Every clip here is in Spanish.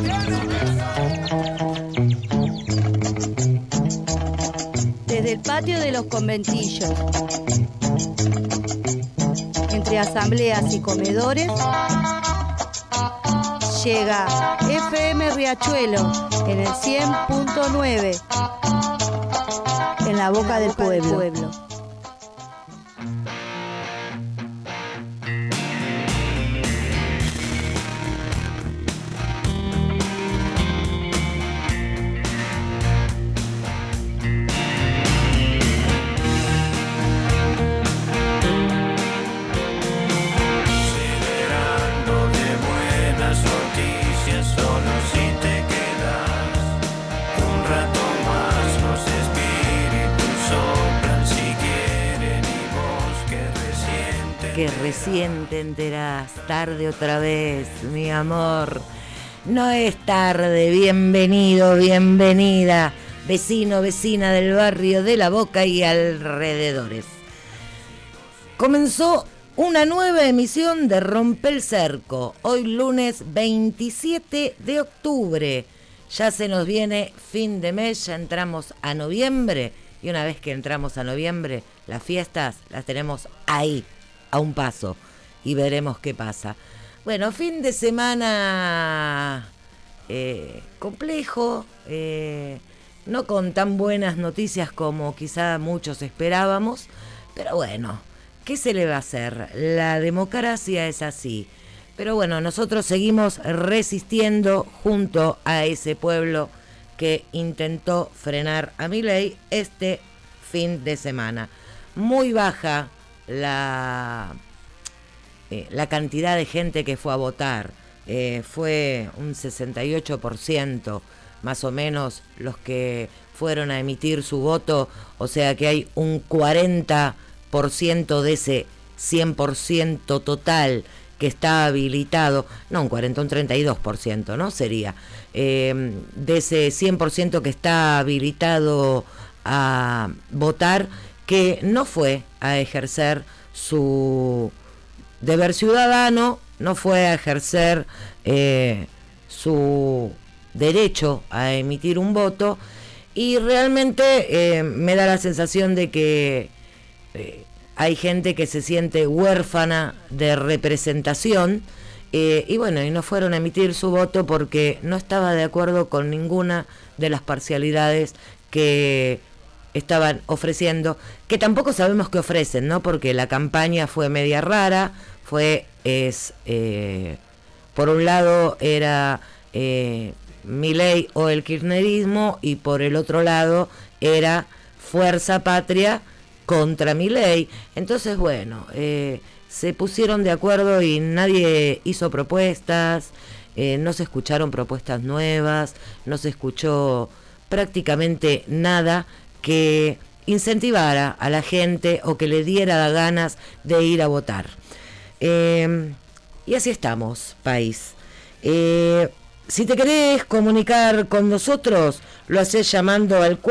Desde el patio de los conventillos, entre asambleas y comedores, llega FM Riachuelo en el 100.9, en la boca del pueblo. Que recién te enterás, tarde otra vez, mi amor. No es tarde, bienvenido, bienvenida, vecino, vecina del barrio de La Boca y alrededores. Comenzó una nueva emisión de Rompe el Cerco, hoy lunes 27 de octubre. Ya se nos viene fin de mes, ya entramos a noviembre, y una vez que entramos a noviembre, las fiestas las tenemos ahí, a un paso, y veremos qué pasa. Bueno, fin de semana complejo, no con tan buenas noticias como quizá muchos esperábamos, pero bueno, ¿qué se le va a hacer? La democracia es así. Pero bueno, nosotros seguimos resistiendo junto a ese pueblo que intentó frenar a Milei este fin de semana. Muy baja la cantidad de gente que fue a votar, fue un 68% más o menos los que fueron a emitir su voto, o sea que hay un 40% de ese 100% total que está habilitado, no un 40, un 32%, ¿no? Sería, de ese 100% que está habilitado a votar, que no fue a ejercer su deber ciudadano, no fue a ejercer su derecho a emitir un voto, y realmente me da la sensación de que hay gente que se siente huérfana de representación, y bueno, y no fueron a emitir su voto porque no estaba de acuerdo con ninguna de las parcialidades que estaban ofreciendo, que tampoco sabemos qué ofrecen, ¿no? Porque la campaña fue media rara, por un lado era Milei o el kirchnerismo, y por el otro lado era Fuerza Patria contra Milei. Entonces, bueno, se pusieron de acuerdo y nadie hizo propuestas, no se escucharon propuestas nuevas, no se escuchó prácticamente nada que incentivara a la gente o que le diera ganas de ir a votar. Y así estamos, país. Si te querés comunicar con nosotros, lo hacés llamando al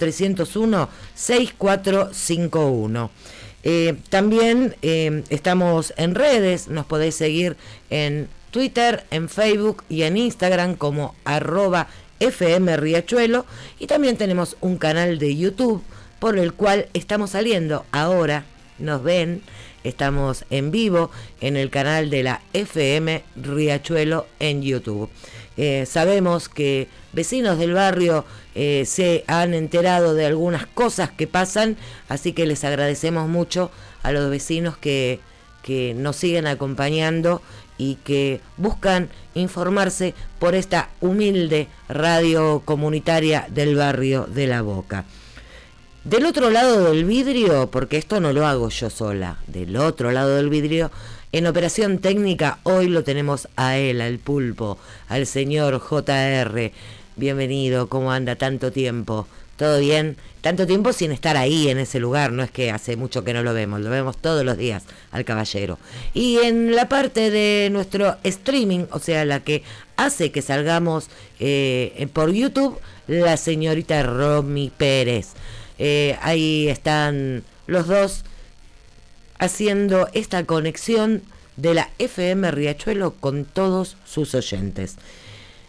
4301-6451. También estamos en redes, nos podés seguir en Twitter, en Facebook y en Instagram como @FM Riachuelo, y también tenemos un canal de YouTube por el cual estamos saliendo ahora, nos ven, estamos en vivo en el canal de la FM Riachuelo en YouTube. Sabemos que vecinos del barrio se han enterado de algunas cosas que pasan, así que les agradecemos mucho a los vecinos que nos siguen acompañando y que buscan informarse por esta humilde radio comunitaria del barrio de La Boca. Del otro lado del vidrio, porque esto no lo hago yo sola, del otro lado del vidrio, en operación técnica, hoy lo tenemos a él, al pulpo, al señor JR. Bienvenido, ¿cómo anda? Tanto tiempo, ¿todo bien? Tanto tiempo sin estar ahí en ese lugar, no es que hace mucho que no lo vemos todos los días al caballero. Y en la parte de nuestro streaming, o sea, la que hace que salgamos por YouTube, la señorita Romy Pérez. Ahí están los dos haciendo esta conexión de la FM Riachuelo con todos sus oyentes.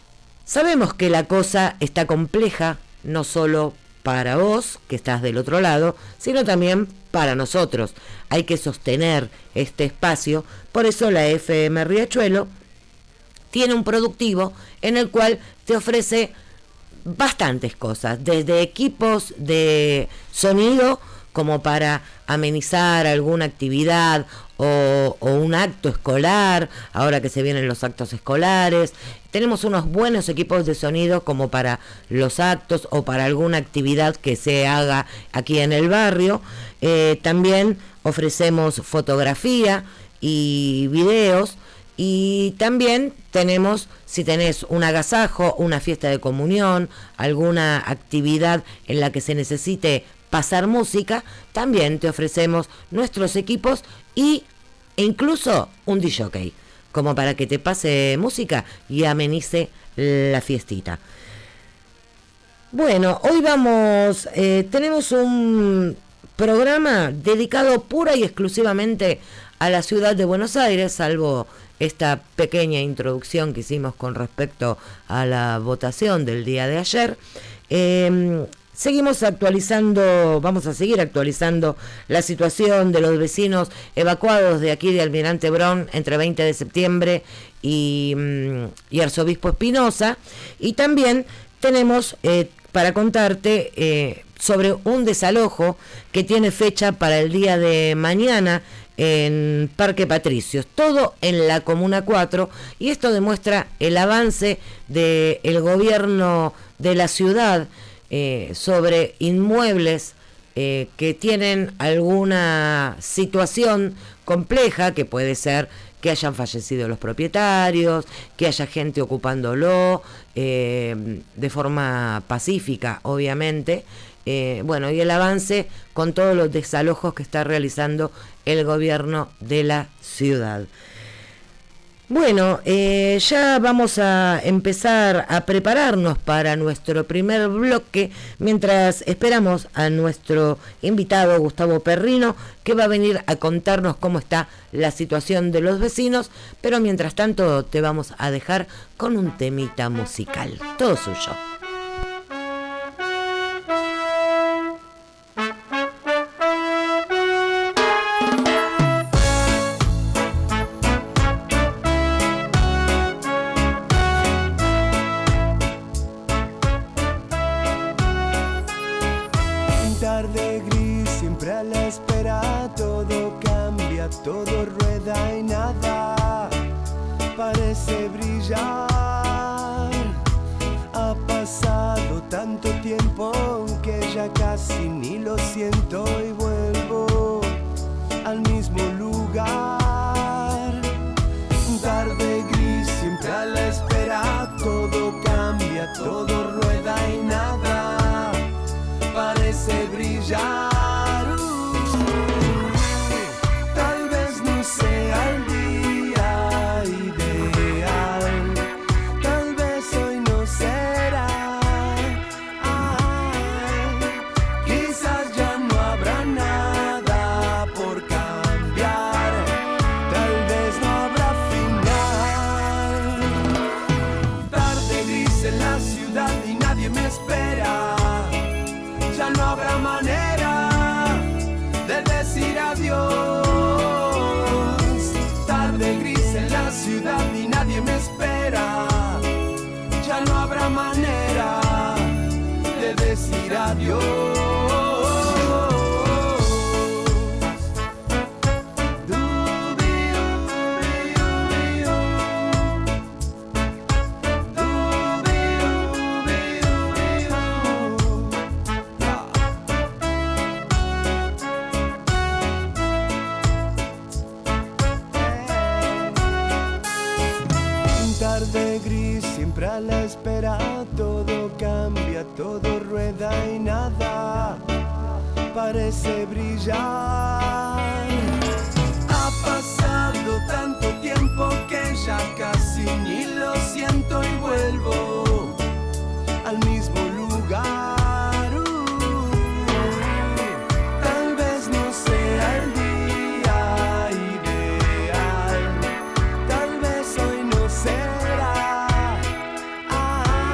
Sabemos que la cosa está compleja, no solo para vos, que estás del otro lado, sino también para nosotros. Hay que sostener este espacio, por eso la FM Riachuelo tiene un productivo en el cual te ofrece bastantes cosas, desde equipos de sonido como para amenizar alguna actividad o un acto escolar, ahora que se vienen los actos escolares. Tenemos unos buenos equipos de sonido como para los actos o para alguna actividad que se haga aquí en el barrio. También ofrecemos fotografía y videos. Y también tenemos, si tenés un agasajo, una fiesta de comunión, alguna actividad en la que se necesite pasar música, también te ofrecemos nuestros equipos e incluso un DJ, como para que te pase música y amenice la fiestita. Bueno, hoy tenemos un programa dedicado pura y exclusivamente a la ciudad de Buenos Aires, salvo esta pequeña introducción que hicimos con respecto a la votación del día de ayer. Seguimos actualizando, vamos a seguir actualizando la situación de los vecinos evacuados de aquí de Almirante Brown entre 20 de septiembre y Arzobispo Espinosa. Y también tenemos para contarte sobre un desalojo que tiene fecha para el día de mañana en Parque Patricios, todo en la Comuna 4, y esto demuestra el avance del gobierno de la ciudad sobre inmuebles que tienen alguna situación compleja, que puede ser que hayan fallecido los propietarios, que haya gente ocupándolo de forma pacífica, obviamente. Bueno, y el avance con todos los desalojos que está realizando el gobierno de la ciudad. Bueno, ya vamos a empezar a prepararnos para nuestro primer bloque, mientras esperamos a nuestro invitado Gustavo Perrino, que va a venir a contarnos cómo está la situación de los vecinos, pero mientras tanto te vamos a dejar con un temita musical, todo suyo. Todo rueda y nada parece brillar. Ha pasado tanto tiempo que ya casi ni lo siento y vuelvo al mismo lugar. Tarde gris, siempre a la espera. Todo cambia, todo rueda y nada parece brillar. Sea el día ideal, tal vez hoy no será. Quizás ya no habrá nada por cambiar, tal vez no habrá final. Tarde gris en la ciudad y nadie me espera. Ya no habrá manera de decir adiós. Ciudad y nadie me espera. Ya no habrá manera de decir adiós. A la espera, todo cambia, todo rueda y nada parece brillar. Ha pasado tanto tiempo que ya casi ni lo siento y vuelvo al mismo lugar. Tal vez no sea el día ideal, tal vez hoy no será.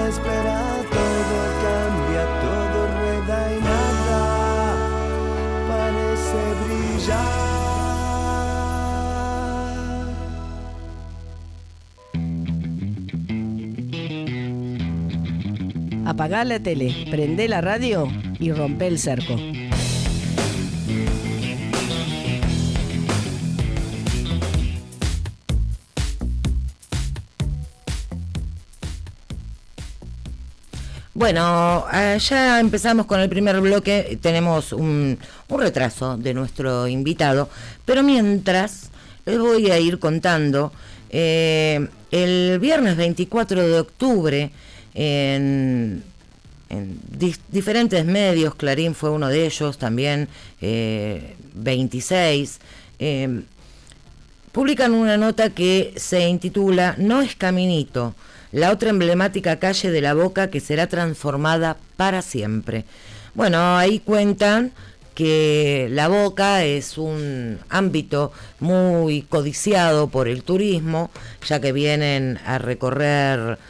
espera todo cambia, todo rueda y nada parece brillar. Apagá la tele, prendé la radio y rompé el cerco. Bueno, ya empezamos con el primer bloque, tenemos un retraso de nuestro invitado, pero mientras les voy a ir contando, el viernes 24 de octubre, en diferentes medios, Clarín fue uno de ellos, también 26, publican una nota que se intitula "No es Caminito, la otra emblemática calle de La Boca que será transformada para siempre". Bueno, ahí cuentan que La Boca es un ámbito muy codiciado por el turismo, ya que vienen a recorrer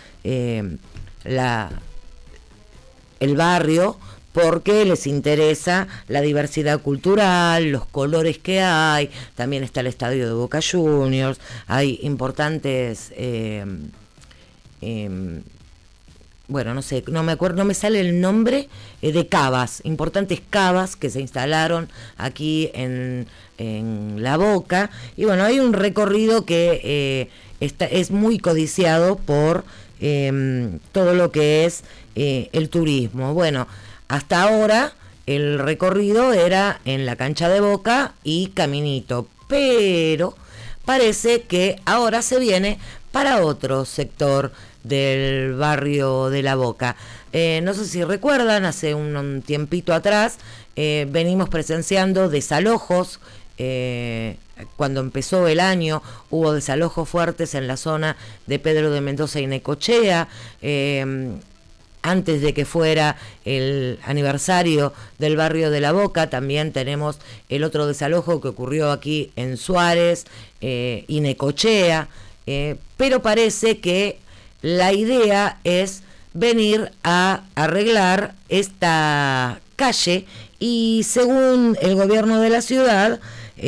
el barrio porque les interesa la diversidad cultural, los colores que hay, también está el estadio de Boca Juniors, hay importantes, bueno, no sé, no me acuerdo, no me sale el nombre, de cavas, importantes cavas que se instalaron aquí en La Boca, y bueno, hay un recorrido que es muy codiciado por todo lo que es el turismo. Bueno, hasta ahora el recorrido era en la cancha de Boca y caminito, pero parece que ahora se viene para otro sector del barrio de La Boca. No sé si recuerdan, hace un tiempito atrás venimos presenciando desalojos. Cuando empezó el año hubo desalojos fuertes en la zona de Pedro de Mendoza y Necochea, antes de que fuera el aniversario del barrio de La Boca. También tenemos el otro desalojo que ocurrió aquí en Suárez y Necochea, pero parece que la idea es venir a arreglar esta calle, y según el gobierno de la ciudad,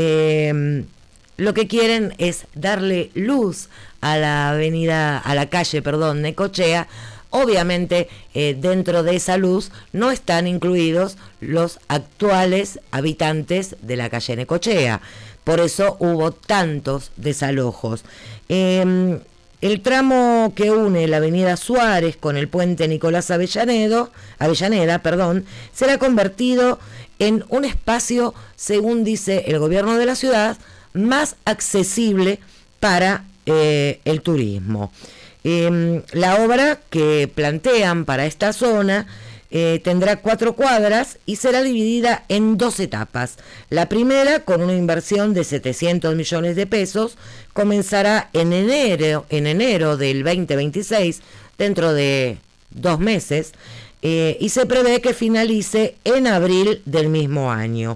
lo que quieren es darle luz a la calle Necochea. Obviamente, dentro de esa luz no están incluidos los actuales habitantes de la calle Necochea. Por eso hubo tantos desalojos. El tramo que une la avenida Suárez con el puente Nicolás Avellaneda, será convertido en un espacio, según dice el gobierno de la ciudad, más accesible para el turismo. La obra que plantean para esta zona tendrá 4 cuadras y será dividida en 2 etapas. La primera, con una inversión de 700 millones de pesos, comenzará en enero del 2026, dentro de 2 meses, y se prevé que finalice en abril del mismo año.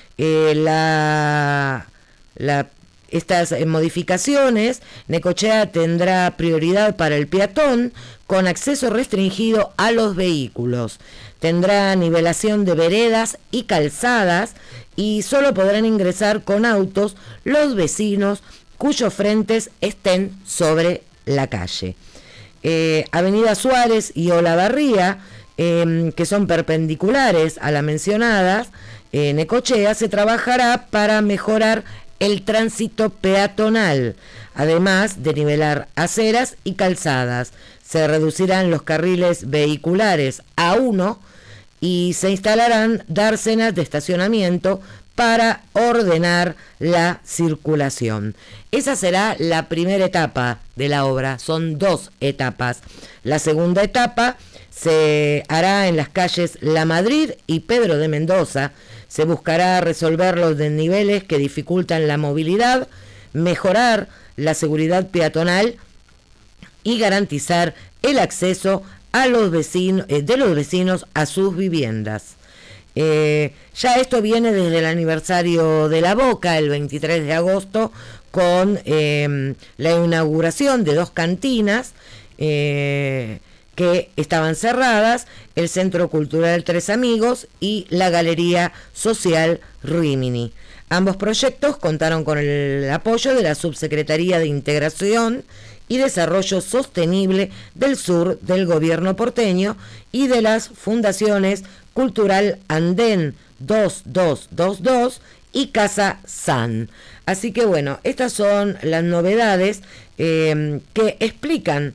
Estas modificaciones, Necochea tendrá prioridad para el peatón, con acceso restringido a los vehículos. Tendrá nivelación de veredas y calzadas, y solo podrán ingresar con autos los vecinos cuyos frentes estén sobre la calle. Avenida Suárez y Olavarría, que son perpendiculares a las mencionadas, Necochea, se trabajará para mejorar el tránsito peatonal, además de nivelar aceras y calzadas. Se reducirán los carriles vehiculares a 1 y se instalarán dársenas de estacionamiento para ordenar la circulación. Esa será la primera etapa de la obra, son 2 etapas. La segunda etapa se hará en las calles La Madrid y Pedro de Mendoza. Se buscará resolver los desniveles que dificultan la movilidad, mejorar la seguridad peatonal y garantizar el acceso a los vecinos a sus viviendas. Ya esto viene desde el aniversario de La Boca, el 23 de agosto, con la inauguración de 2 cantinas que que estaban cerradas, el Centro Cultural Tres Amigos y la Galería Social Rimini. Ambos proyectos contaron con el apoyo de la Subsecretaría de Integración y Desarrollo Sostenible del Sur del Gobierno porteño y de las fundaciones Cultural Andén 2222 y Casa San. Así que bueno, estas son las novedades que explican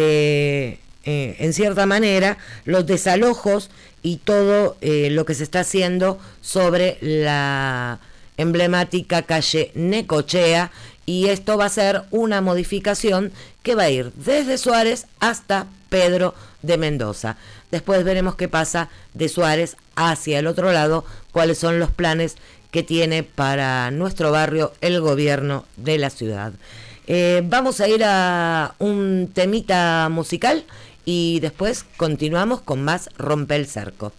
en cierta manera los desalojos y todo lo que se está haciendo sobre la emblemática calle Necochea, y esto va a ser una modificación que va a ir desde Suárez hasta Pedro de Mendoza. Después veremos qué pasa de Suárez hacia el otro lado, cuáles son los planes que tiene para nuestro barrio el gobierno de la ciudad. Vamos a ir a un temita musical y después continuamos con más Rompe el Cerco.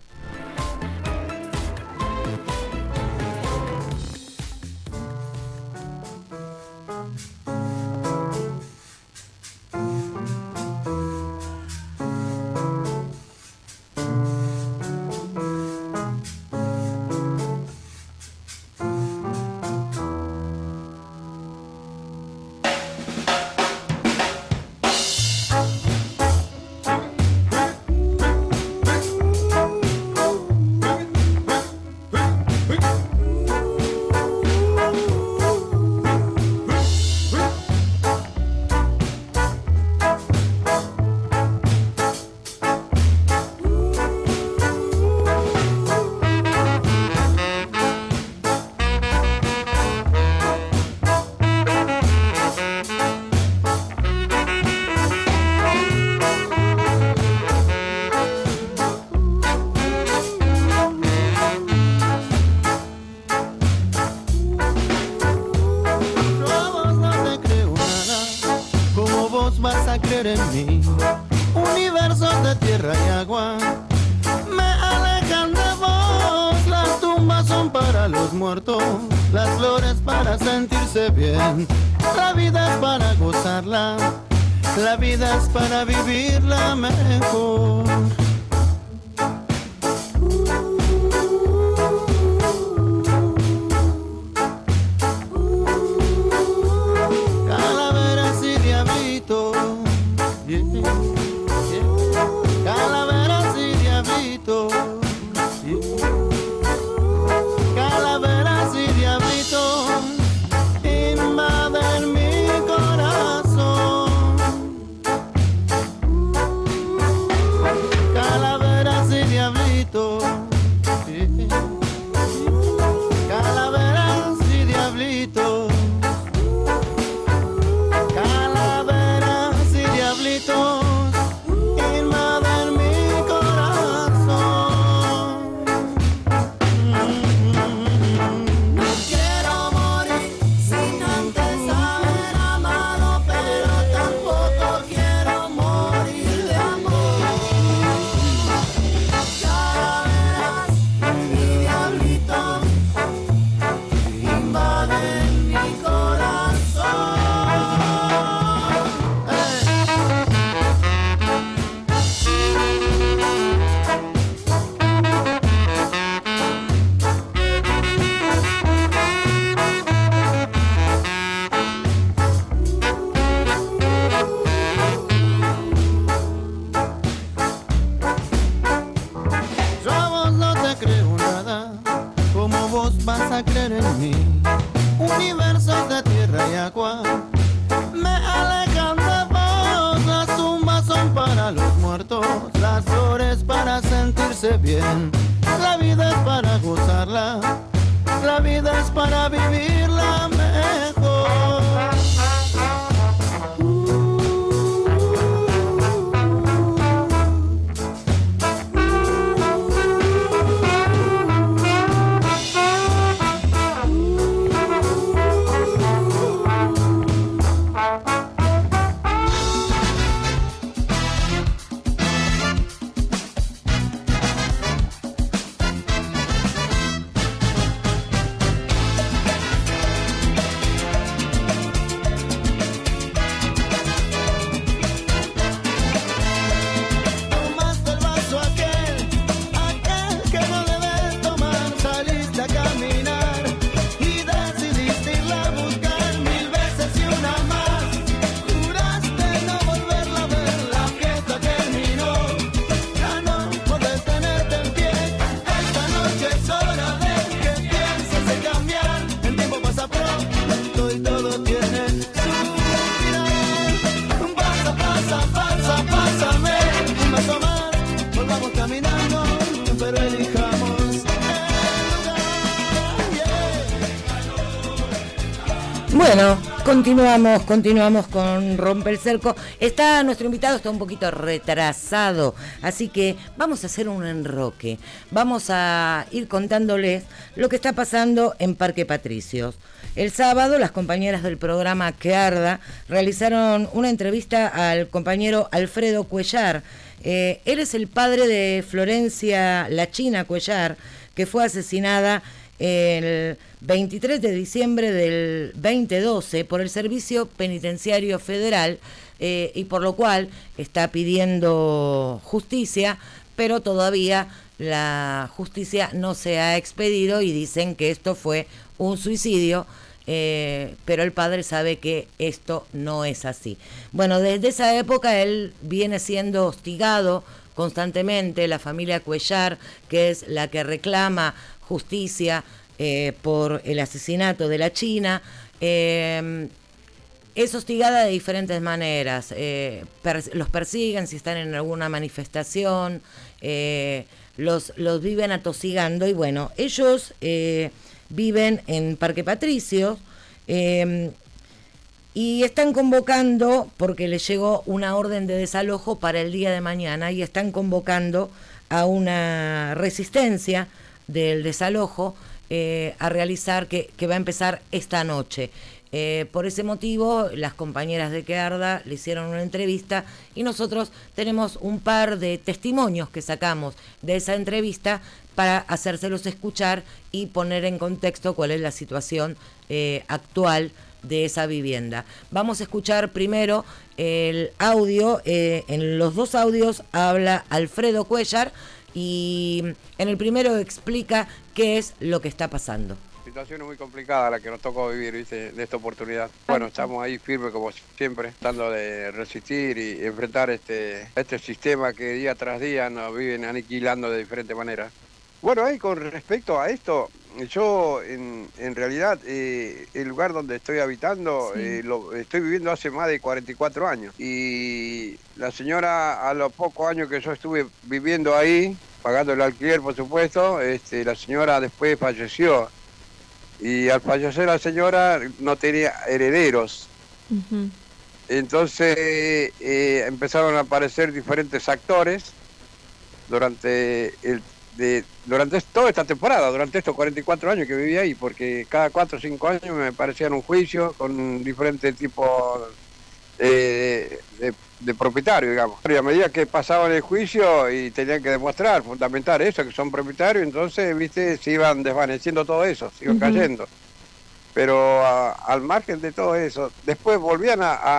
Para vivirla mejor. Calaveras y diablitos, calaveras y diablitos, calaveras y diablitos invaden mi corazón. Calaveras y diablitos, calaveras y diablitos, calaveras y diablitos invaden mi corazón. No quiero morir sin antes haber amado, pero tampoco quiero morir de amor. Calaveras y diablitos invaden mi corazón. Yo a vos no te creo nada, como vos vas a creer en mí. Universos de tierra y agua me alejan de vos. Las tumbas son para los muertos, las flores para sentirse bien. La vida es para gozarla, la vida es para vivirla mejor. Bueno, continuamos con Rompe el Cerco. Nuestro invitado está un poquito retrasado, así que vamos a hacer un enroque. Vamos a ir contándoles lo que está pasando en Parque Patricios. El sábado, las compañeras del programa Que Arda realizaron una entrevista al compañero Alfredo Cuellar. Él es el padre de Florencia La China Cuellar, que fue asesinada el 23 de diciembre del 2012 por el Servicio Penitenciario Federal, y por lo cual está pidiendo justicia, pero todavía la justicia no se ha expedido y dicen que esto fue un suicidio, pero el padre sabe que esto no es así. Bueno, desde esa época él viene siendo hostigado constantemente, la familia Cuellar, que es la que reclama justicia por el asesinato de la China, es hostigada de diferentes maneras. Los persiguen si están en alguna manifestación, los viven atosigando, y bueno, ellos viven en Parque Patricios, y están convocando, porque les llegó una orden de desalojo para el día de mañana, y están convocando a una resistencia del desalojo a realizar, que va a empezar esta noche. Por ese motivo, las compañeras de Que Arda le hicieron una entrevista, y nosotros tenemos un par de testimonios que sacamos de esa entrevista para hacérselos escuchar y poner en contexto cuál es la situación actual de esa vivienda. Vamos a escuchar primero el audio. En los dos audios habla Alfredo Cuellar, y en el primero explica qué es lo que está pasando. Situación muy complicada la que nos tocó vivir, ¿viste?, de esta oportunidad. Bueno, estamos ahí firmes como siempre, tratando de resistir y enfrentar este sistema que día tras día nos viven aniquilando de diferentes maneras. Bueno, ahí con respecto a esto, yo en realidad el lugar donde estoy habitando, sí, lo estoy viviendo hace más de 44 años. Y la señora, a los pocos años que yo estuve viviendo ahí, pagando el alquiler por supuesto, la señora después falleció. Y al fallecer la señora no tenía herederos. Uh-huh. Entonces empezaron a aparecer diferentes actores durante toda esta temporada, durante estos 44 años que viví ahí, porque cada 4 o 5 años me parecían un juicio con diferentes tipos de propietarios, digamos. Y a medida que pasaban el juicio y tenían que demostrar, fundamentar eso, que son propietarios, entonces, viste, se iban desvaneciendo todo eso, se iban cayendo. Pero al margen de todo eso, después volvían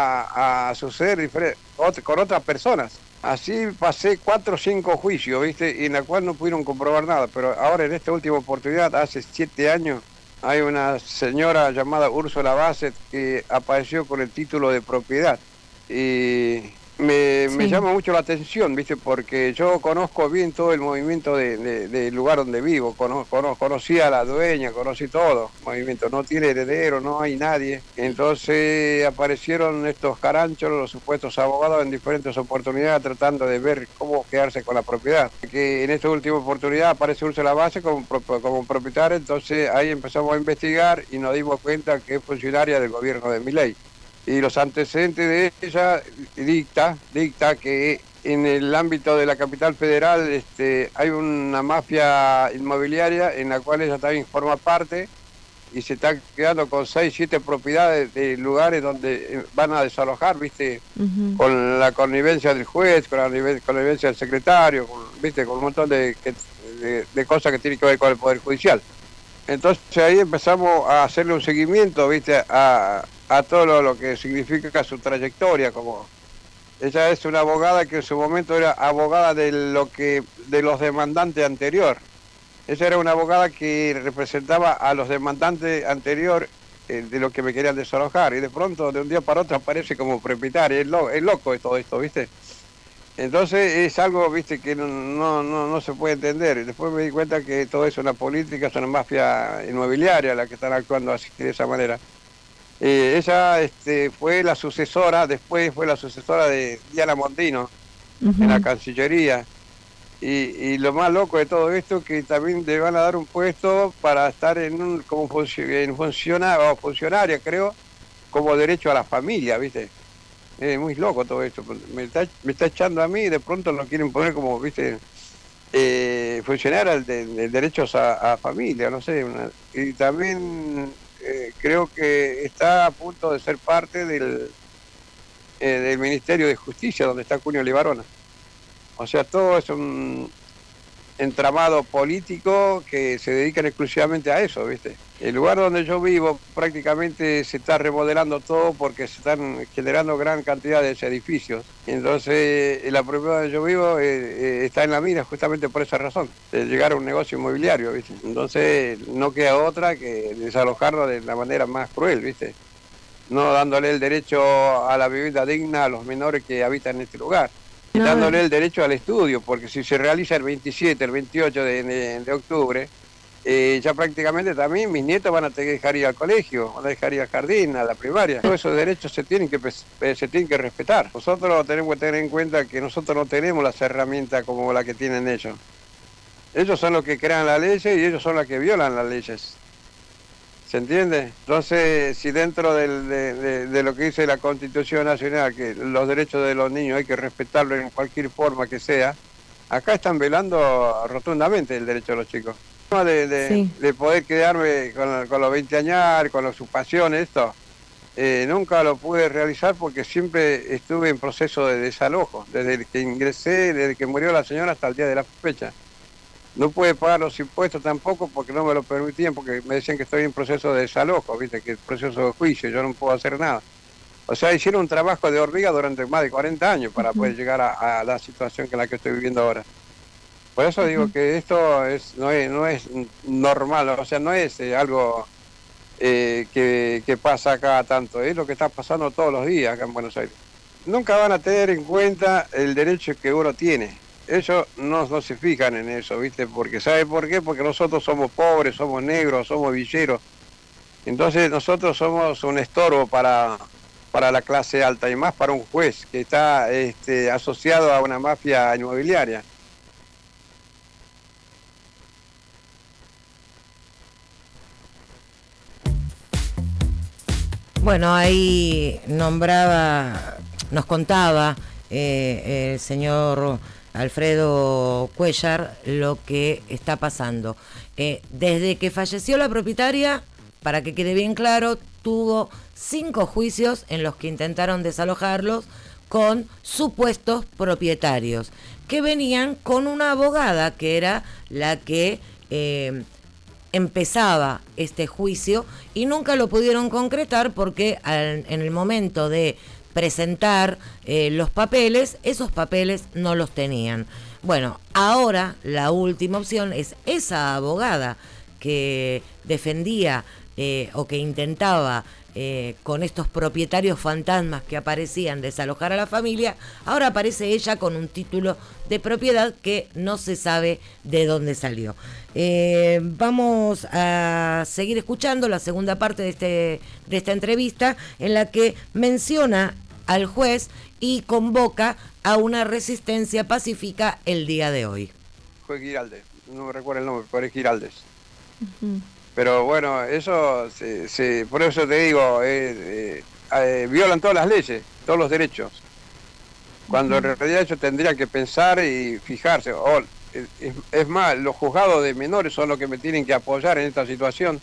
a suceder con otras personas. Así pasé 4 o 5 juicios, ¿viste? Y en la cual no pudieron comprobar nada. Pero ahora, en esta última oportunidad, hace 7 años, hay una señora llamada Úrsula Bassett que apareció con el título de propiedad. Y me llama mucho la atención, ¿viste? Porque yo conozco bien todo el movimiento del lugar donde vivo. Conocí a la dueña, conocí todo el movimiento. No tiene heredero, no hay nadie. Entonces aparecieron estos caranchos, los supuestos abogados, en diferentes oportunidades tratando de ver cómo quedarse con la propiedad. Que en esta última oportunidad aparece Úrsula Bassett como propietaria. Entonces ahí empezamos a investigar y nos dimos cuenta que es funcionaria del gobierno de Milei. Y los antecedentes de ella dicta que en el ámbito de la capital federal hay una mafia inmobiliaria en la cual ella también forma parte, y se está quedando con 6, 7 propiedades de lugares donde van a desalojar, ¿viste? Uh-huh. Con la connivencia del juez, con la connivencia del secretario, ¿viste? Con un montón de cosas que tienen que ver con el Poder Judicial. Entonces ahí empezamos a hacerle un seguimiento, ¿viste? A todo lo que significa su trayectoria. Como ella es una abogada que en su momento era abogada de los demandantes anterior. Ella era una abogada que representaba a los demandantes anterior de lo que me querían desalojar, y de pronto de un día para otro aparece como propietaria. Es loco de todo esto, ¿viste? Entonces es algo, viste, que no se puede entender. Y después me di cuenta que todo es una política, es una mafia inmobiliaria la que están actuando así, de esa manera. Ella fue la sucesora, después fue la sucesora de Diana Mondino, uh-huh, en la Cancillería. Y lo más loco de todo esto es que también le van a dar un puesto para estar como funcionaria, creo, como derecho a la familia, ¿viste? Es muy loco todo esto. Me está echando a mí y de pronto lo quieren poner como, ¿viste? Funcionar del derechos a familia, no sé. Y también creo que está a punto de ser parte del Ministerio de Justicia, donde está Cunio Libarona. O sea, todo es un entramado político que se dedican exclusivamente a eso, ¿viste? El lugar donde yo vivo prácticamente se está remodelando todo porque se están generando gran cantidad de edificios. Entonces, la propiedad donde yo vivo está en la mira justamente por esa razón, de llegar a un negocio inmobiliario, ¿viste? Entonces, no queda otra que desalojarlo de la manera más cruel, ¿viste? No dándole el derecho a la vivienda digna a los menores que habitan en este lugar. Y dándole el derecho al estudio, porque si se realiza el 27, el 28 de octubre, ya prácticamente también mis nietos van a tener que dejar ir al colegio, van a dejar ir al jardín, a la primaria. Todos esos derechos se tienen que respetar. Nosotros tenemos que tener en cuenta que nosotros no tenemos las herramientas como la que tienen ellos. Ellos son los que crean las leyes y ellos son los que violan las leyes. ¿Se entiende? Entonces, si dentro de lo que dice la Constitución Nacional, que los derechos de los niños hay que respetarlos en cualquier forma que sea, acá están velando rotundamente el derecho de los chicos. De poder quedarme con los 20 años, con sus pasiones, esto, nunca lo pude realizar porque siempre estuve en proceso de desalojo, desde que ingresé, desde que murió la señora hasta el día de la fecha. No pude pagar los impuestos tampoco porque no me lo permitían, porque me decían que estoy en proceso de desalojo, ¿viste? Que es proceso de juicio, yo no puedo hacer nada. O sea, hicieron un trabajo de hormiga durante más de 40 años para poder llegar a la situación en la que estoy viviendo ahora. Por eso digo que esto no es normal, o sea, no es algo que pasa acá tanto, es lo que está pasando todos los días acá en Buenos Aires. Nunca van a tener en cuenta el derecho que uno tiene. Ellos no se fijan en eso, ¿viste? Porque ¿sabe por qué? Porque nosotros somos pobres, somos negros, somos villeros. Entonces nosotros somos un estorbo para la clase alta y más para un juez que está asociado a una mafia inmobiliaria. Bueno, ahí nos contaba el señor Alfredo Cuellar lo que está pasando. Desde que falleció la propietaria, para que quede bien claro, tuvo 5 juicios en los que intentaron desalojarlos con supuestos propietarios, que venían con una abogada que era la que empezaba este juicio y nunca lo pudieron concretar porque en el momento de presentar los papeles, esos papeles no los tenían. Bueno, ahora la última opción es esa abogada que defendía o que intentaba con estos propietarios fantasmas que aparecían desalojar a la familia, ahora aparece ella con un título de propiedad que no se sabe de dónde salió. Vamos a seguir escuchando la segunda parte de esta entrevista en la que menciona al juez y convoca a una resistencia pacífica el día de hoy. Fue Giraldes, no me recuerdo el nombre, pero es Giraldes. Pero bueno, eso, por eso te digo, violan todas las leyes, todos los derechos. Cuando en realidad ellos tendrían que pensar y fijarse. Es más, los juzgados de menores son los que me tienen que apoyar en esta situación.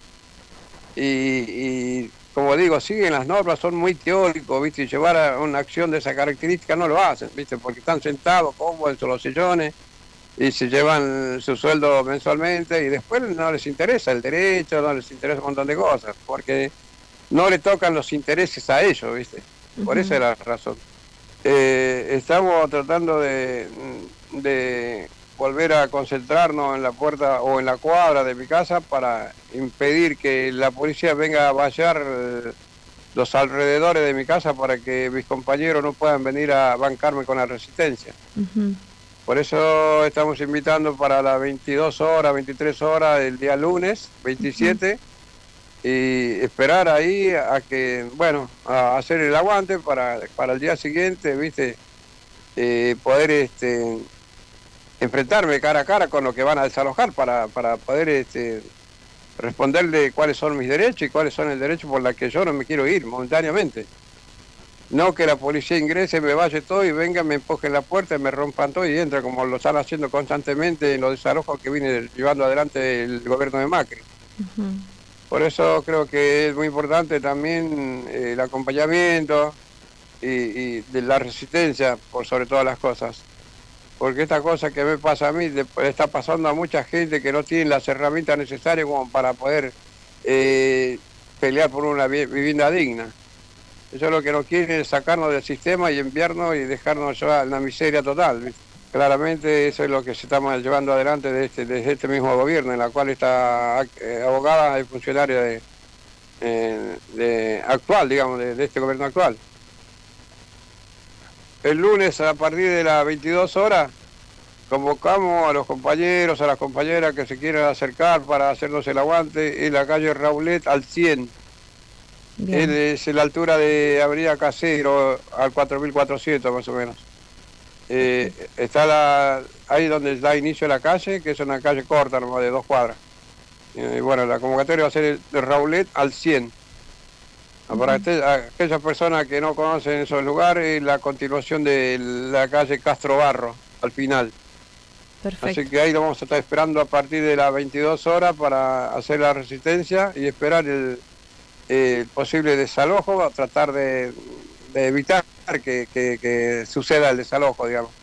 Y como digo, siguen las normas, son muy teóricos, ¿viste? Y llevar a una acción de esa característica no lo hacen, ¿viste? Porque están sentados cómodos en los sillones y se llevan su sueldo mensualmente y después no les interesa el derecho, no les interesa un montón de cosas, porque no le tocan los intereses a ellos, ¿viste? Por esa es la razón. Estamos tratando de volver a concentrarnos en la puerta o en la cuadra de mi casa para impedir que la policía venga a vallar los alrededores de mi casa para que mis compañeros no puedan venir a bancarme con la resistencia. Por eso estamos invitando para las 22 horas, 23 horas del día lunes, 27, y esperar ahí a que, bueno, a hacer el aguante para el día siguiente, ¿viste? Poder enfrentarme cara a cara con lo que van a desalojar para poder responderle cuáles son mis derechos y cuáles son el derecho por la que yo no me quiero ir momentáneamente. No que la policía ingrese, me vaya todo y venga, me empujen la puerta, me rompan todo y entra, como lo están haciendo constantemente en los desalojos que viene llevando adelante el gobierno de Macri. Uh-huh. Por eso creo que es muy importante también el acompañamiento y de la resistencia por sobre todas las cosas. Porque esta cosa que me pasa a mí le está pasando a mucha gente que no tiene las herramientas necesarias como para poder pelear por una vivienda digna. Ellos lo que no quieren es sacarnos del sistema y enviarnos y dejarnos llevar en la miseria total, ¿viste? Claramente eso es lo que se está llevando adelante desde este mismo gobierno, en la cual está abogada y funcionaria actual, digamos, de este gobierno actual. El lunes a partir de las 22 horas convocamos a los compañeros, a las compañeras que se quieran acercar para hacernos el aguante en la calle Raulet al 100. Es la altura de Avenida Casero al 4400 más o menos. Está ahí donde da inicio la calle, que es una calle corta, nomás de 2 cuadras. Bueno, la convocatoria va a ser de Raulet al 100. Para aquellas personas que no conocen esos lugares, la continuación de la calle Castro Barro, al final. Perfecto. Así que ahí lo vamos a estar esperando a partir de las 22 horas para hacer la resistencia y esperar el posible desalojo, a tratar de evitar que suceda el desalojo, digamos.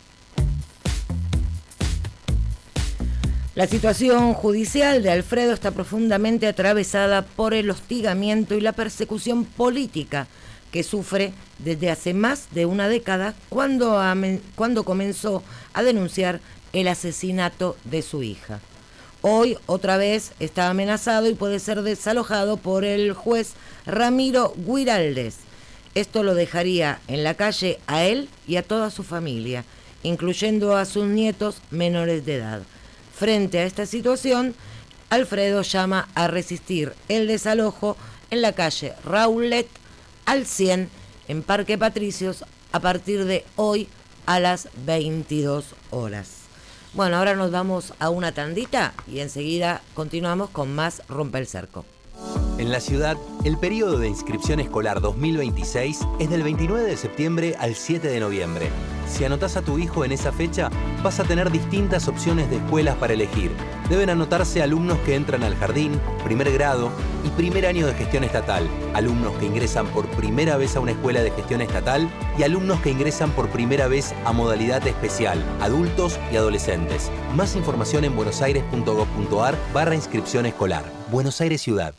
La situación judicial de Alfredo está profundamente atravesada por el hostigamiento y la persecución política que sufre desde hace más de una década cuando comenzó a denunciar el asesinato de su hija. Hoy otra vez está amenazado y puede ser desalojado por el juez Ramiro Guiraldes. Esto lo dejaría en la calle a él y a toda su familia, incluyendo a sus nietos menores de edad. Frente a esta situación, Alfredo llama a resistir el desalojo en la calle Raulet al 100 en Parque Patricios a partir de hoy a las 22 horas. Bueno, ahora nos vamos a una tandita y enseguida continuamos con más Rompe el Cerco. En la ciudad, el periodo de inscripción escolar 2026 es del 29 de septiembre al 7 de noviembre. Si anotás a tu hijo en esa fecha, vas a tener distintas opciones de escuelas para elegir. Deben anotarse alumnos que entran al jardín, primer grado y primer año de gestión estatal, alumnos que ingresan por primera vez a una escuela de gestión estatal y alumnos que ingresan por primera vez a modalidad especial, adultos y adolescentes. Más información en buenosaires.gov.ar/inscripción escolar. Buenos Aires Ciudad.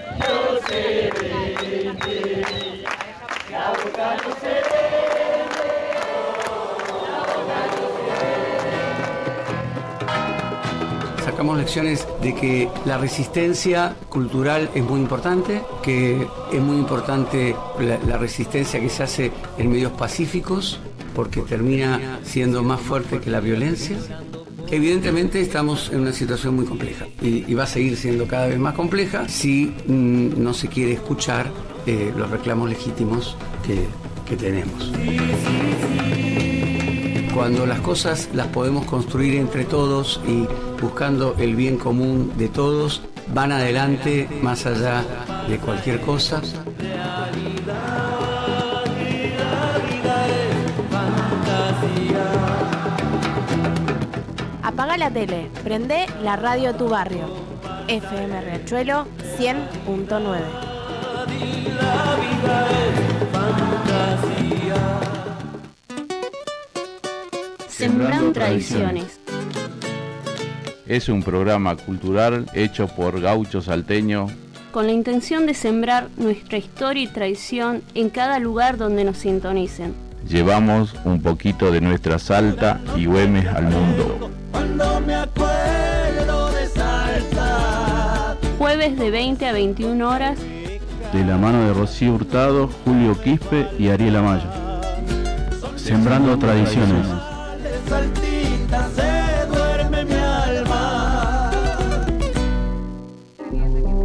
Sacamos lecciones de que la resistencia cultural es muy importante, que es muy importante la resistencia que se hace en medios pacíficos, porque termina siendo más fuerte que la violencia. Evidentemente estamos en una situación muy compleja y va a seguir siendo cada vez más compleja si no se quiere escuchar los reclamos legítimos que tenemos. Cuando las cosas las podemos construir entre todos y buscando el bien común de todos, van adelante más allá de cualquier cosa. Apaga la tele, prende la radio de tu barrio. FM Riachuelo 100.9. Sembrando tradiciones. Es un programa cultural hecho por gauchos salteños con la intención de sembrar nuestra historia y tradición en cada lugar donde nos sintonicen. Llevamos un poquito de nuestra Salta y Güemes al mundo. Cuando me acuerdo de Salta. Jueves de 20 a 21 horas. De la mano de Rocío Hurtado, Julio Quispe y Ariel Amaya. Sembrando tradiciones. Saltita se duerme mi alma.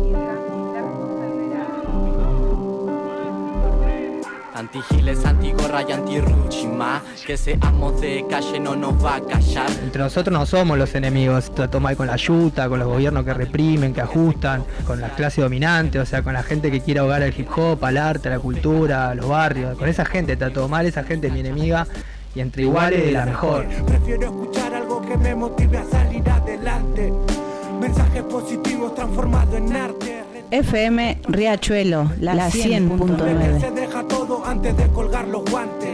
Antigiles, antigorra. raya anti-Ruchima, que seamos de calle no nos va a callar. Entre nosotros no somos los enemigos, toma con la yuta, con los gobiernos que reprimen, que ajustan, con la clase dominante, o sea, con la gente que quiere ahogar al hip hop, al arte, a la cultura, a los barrios. Con esa gente está todo mal, esa gente es mi enemiga y entre iguales es la mejor. Prefiero escuchar algo que me motive a salir adelante. Mensajes positivos transformados en arte. FM Riachuelo, la 100.9. Se deja todo antes de colgar los guantes.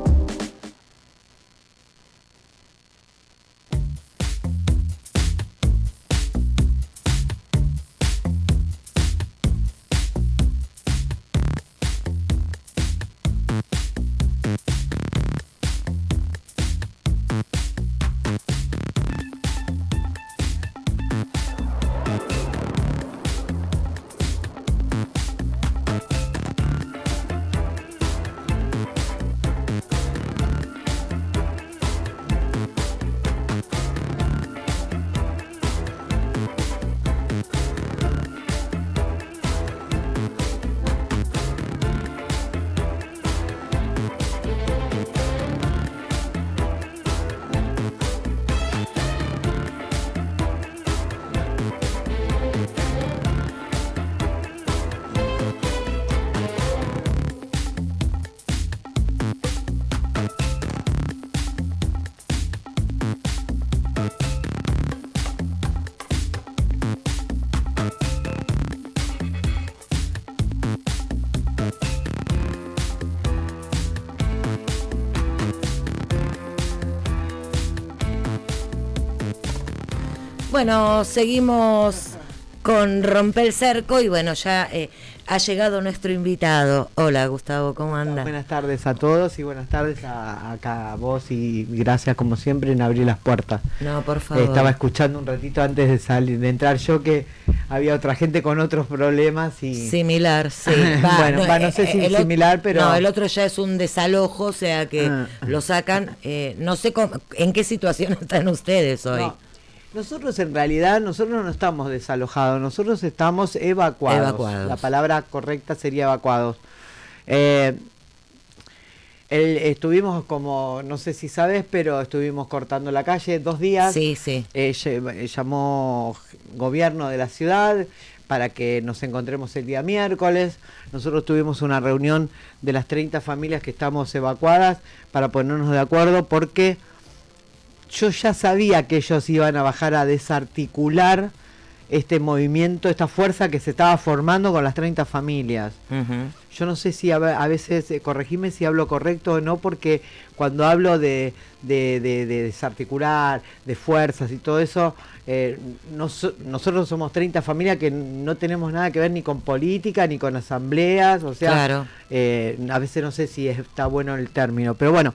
Bueno, seguimos con Rompe el Cerco y bueno, ya ha llegado nuestro invitado. Hola Gustavo, ¿cómo andas? Buenas tardes a todos y buenas tardes a vos y gracias como siempre en abrir las puertas. No, por favor. Estaba escuchando un ratito antes de salir, de entrar yo que había otra gente con otros problemas y... Similar, sí. No sé si similar, pero... No, el otro ya es un desalojo, o sea que lo sacan. No sé en qué situación están ustedes hoy. No. Nosotros en realidad, nosotros no estamos desalojados, nosotros estamos evacuados. La palabra correcta sería evacuados. Estuvimos como, no sé si sabes, pero estuvimos cortando la calle 2 días. Sí, sí. Llamó gobierno de la ciudad para que nos encontremos el día miércoles. Nosotros tuvimos una reunión de las 30 familias que estamos evacuadas para ponernos de acuerdo porque... Yo ya sabía que ellos iban a bajar a desarticular este movimiento, esta fuerza que se estaba formando con las 30 familias. Yo no sé si a veces, corregime si hablo correcto o no, porque cuando hablo de desarticular, de fuerzas y todo eso, nosotros somos 30 familias que no tenemos nada que ver ni con política, ni con asambleas, o sea, claro. A veces no sé si está bueno el término, pero bueno,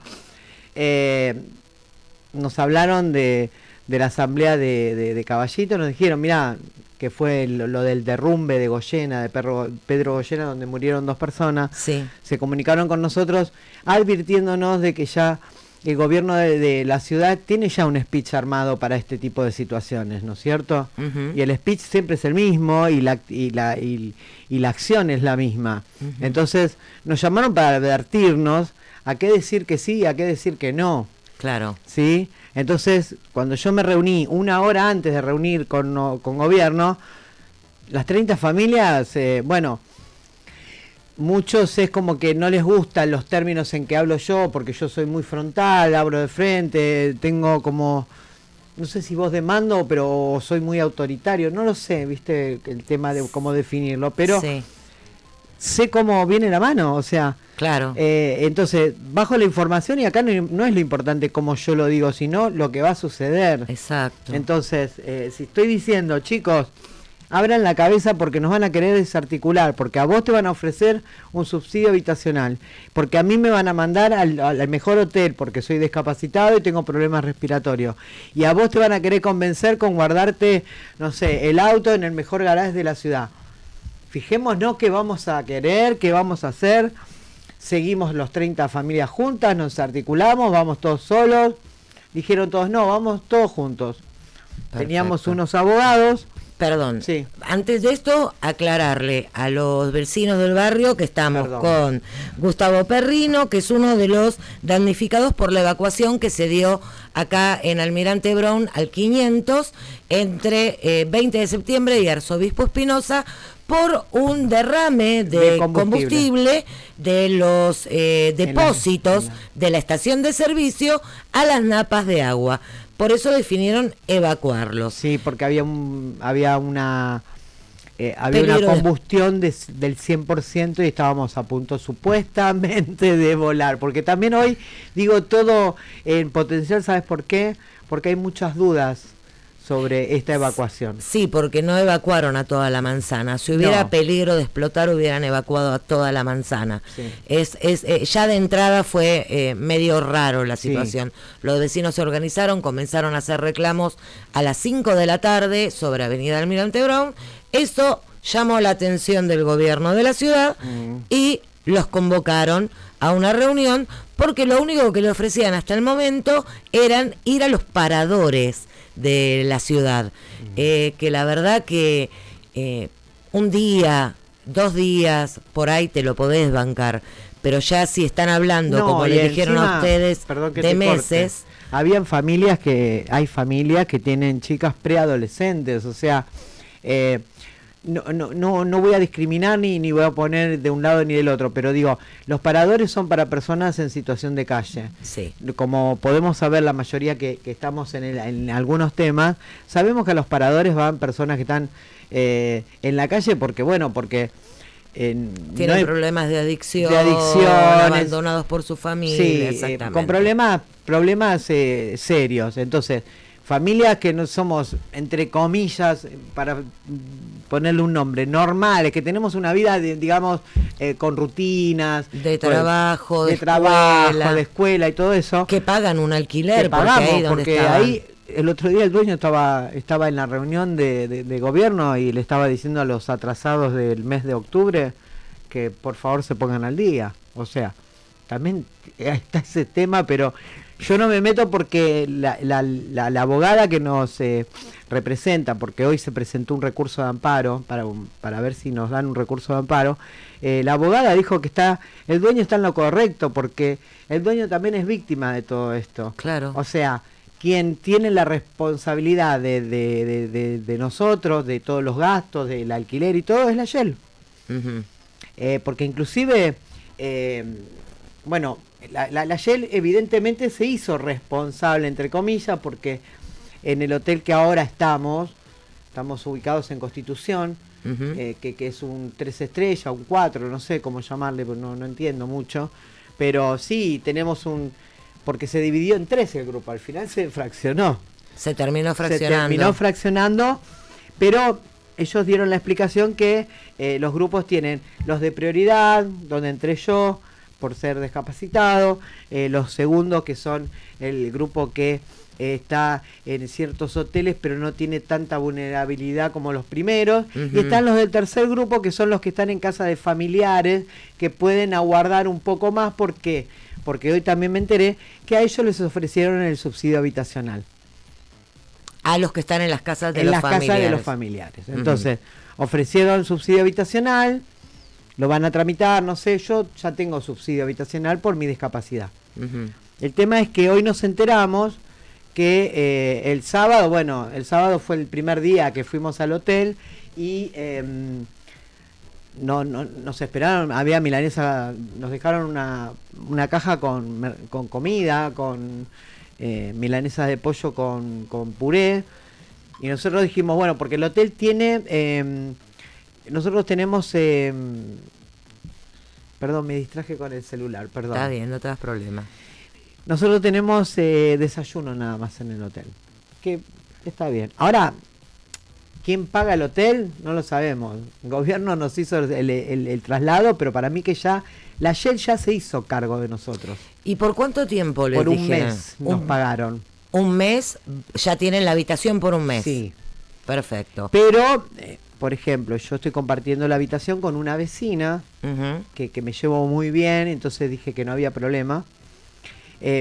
nos hablaron de la asamblea de Caballito, nos dijeron, mirá, que fue lo del derrumbe de Goyena, de Pedro Goyena, donde murieron 2 personas, sí. Se comunicaron con nosotros advirtiéndonos de que ya el gobierno de la ciudad tiene ya un speech armado para este tipo de situaciones, ¿no es cierto? Y el speech siempre es el mismo y la acción es la misma. Entonces nos llamaron para advertirnos a qué decir que sí y a qué decir que no. Claro. ¿Sí? Entonces, cuando yo me reuní 1 hora antes de reunir con gobierno, las 30 familias, bueno, muchos es como que no les gustan los términos en que hablo yo, porque yo soy muy frontal, hablo de frente, tengo como, no sé si voz de mando, pero soy muy autoritario, no lo sé, viste, el tema de cómo definirlo, pero sí. Sé cómo viene la mano, o sea... Claro. Entonces, bajo la información y acá no es lo importante como yo lo digo, sino lo que va a suceder. Exacto. Entonces, si estoy diciendo, chicos, abran la cabeza porque nos van a querer desarticular, porque a vos te van a ofrecer un subsidio habitacional, porque a mí me van a mandar al mejor hotel porque soy discapacitado y tengo problemas respiratorios, y a vos te van a querer convencer con guardarte, no sé, el auto en el mejor garage de la ciudad. Fijémonos qué vamos a querer, qué vamos a hacer. Seguimos los 30 familias juntas, nos articulamos, vamos todos solos. Dijeron todos, no, vamos todos juntos. Teníamos unos abogados. Perdón, antes de esto, aclararle a los vecinos del barrio que estamos con Gustavo Perrino, que es uno de los damnificados por la evacuación que se dio acá en Almirante Brown al 500 entre 20 de septiembre y Arzobispo Espinosa por un derrame de combustible de los depósitos de la estación de servicio a las napas de agua. Por eso definieron evacuarlos. Sí, porque había una combustión del 100% y estábamos a punto supuestamente de volar. Porque también hoy, digo, todo en potencial, ¿sabes por qué? Porque hay muchas dudas sobre esta evacuación. Sí, porque no evacuaron a toda la manzana. Si hubiera peligro de explotar, hubieran evacuado a toda la manzana. Sí. Ya de entrada fue medio raro la situación. Sí. Los vecinos se organizaron, comenzaron a hacer reclamos a las 5 de la tarde sobre Avenida Almirante Brown. Eso llamó la atención del gobierno de la ciudad y los convocaron a una reunión porque lo único que le ofrecían hasta el momento eran ir a los paradores de la ciudad, que la verdad que un día, 2 días, por ahí te lo podés bancar, pero ya si están hablando, como le dijeron a ustedes, de meses. Hay familias que tienen chicas preadolescentes, o sea, no voy a discriminar ni voy a poner de un lado ni del otro, pero digo, los paradores son para personas en situación de calle. Sí. Como podemos saber la mayoría que estamos en algunos temas, sabemos que a los paradores van personas que están en la calle porque tienen problemas de adicción, abandonados por su familia, exactamente. Con problemas serios. Entonces, familias que no somos, entre comillas, para ponerle un nombre, normales, que tenemos una vida, digamos, con rutinas. De trabajo, de escuela y todo eso. Que pagan un alquiler. Que pagamos, porque ahí el otro día el dueño estaba en la reunión de gobierno y le estaba diciendo a los atrasados del mes de octubre que por favor se pongan al día. O sea, también está ese tema, pero yo no me meto porque la abogada que nos representa, porque hoy se presentó un recurso de amparo para ver si nos dan un recurso de amparo, la abogada dijo que el dueño está en lo correcto porque el dueño también es víctima de todo esto. Claro. O sea, quien tiene la responsabilidad de nosotros, de todos los gastos, del alquiler y todo, es la Shell. Porque inclusive, la Shell evidentemente se hizo responsable, entre comillas, porque en el hotel que ahora estamos ubicados en Constitución, que es un 3 estrellas, un 4, no sé cómo llamarle, no entiendo mucho, pero sí tenemos porque se dividió en 3 el grupo, al final se fraccionó. Se terminó fraccionando. Pero ellos dieron la explicación que los grupos tienen los de prioridad, donde entré yo, por ser discapacitado, los segundos que son el grupo que está en ciertos hoteles pero no tiene tanta vulnerabilidad como los primeros, y están los del tercer grupo que son los que están en casa de familiares que pueden aguardar un poco más. ¿Por qué? Porque hoy también me enteré que a ellos les ofrecieron el subsidio habitacional. A los que están en las casas de los familiares. Entonces, ofrecieron subsidio habitacional, lo van a tramitar, no sé, yo ya tengo subsidio habitacional por mi discapacidad. El tema es que hoy nos enteramos que el sábado fue el primer día que fuimos al hotel y nos esperaron, había milanesa, nos dejaron una caja con comida, con milanesas de pollo con puré, y nosotros dijimos, bueno, porque el hotel tiene, nosotros tenemos, perdón, me distraje con el celular, perdón. Está bien, no te das problema. Nosotros tenemos desayuno nada más en el hotel, que está bien. Ahora, ¿quién paga el hotel? No lo sabemos. El gobierno nos hizo el traslado, pero para mí que ya la Shell ya se hizo cargo de nosotros. ¿Y por cuánto tiempo les dijeron? Por un mes nos pagaron. ¿Un mes? ¿Ya tienen la habitación por un mes? Sí. Perfecto. Pero, por ejemplo, yo estoy compartiendo la habitación con una vecina que me llevo muy bien, entonces dije que no había problema.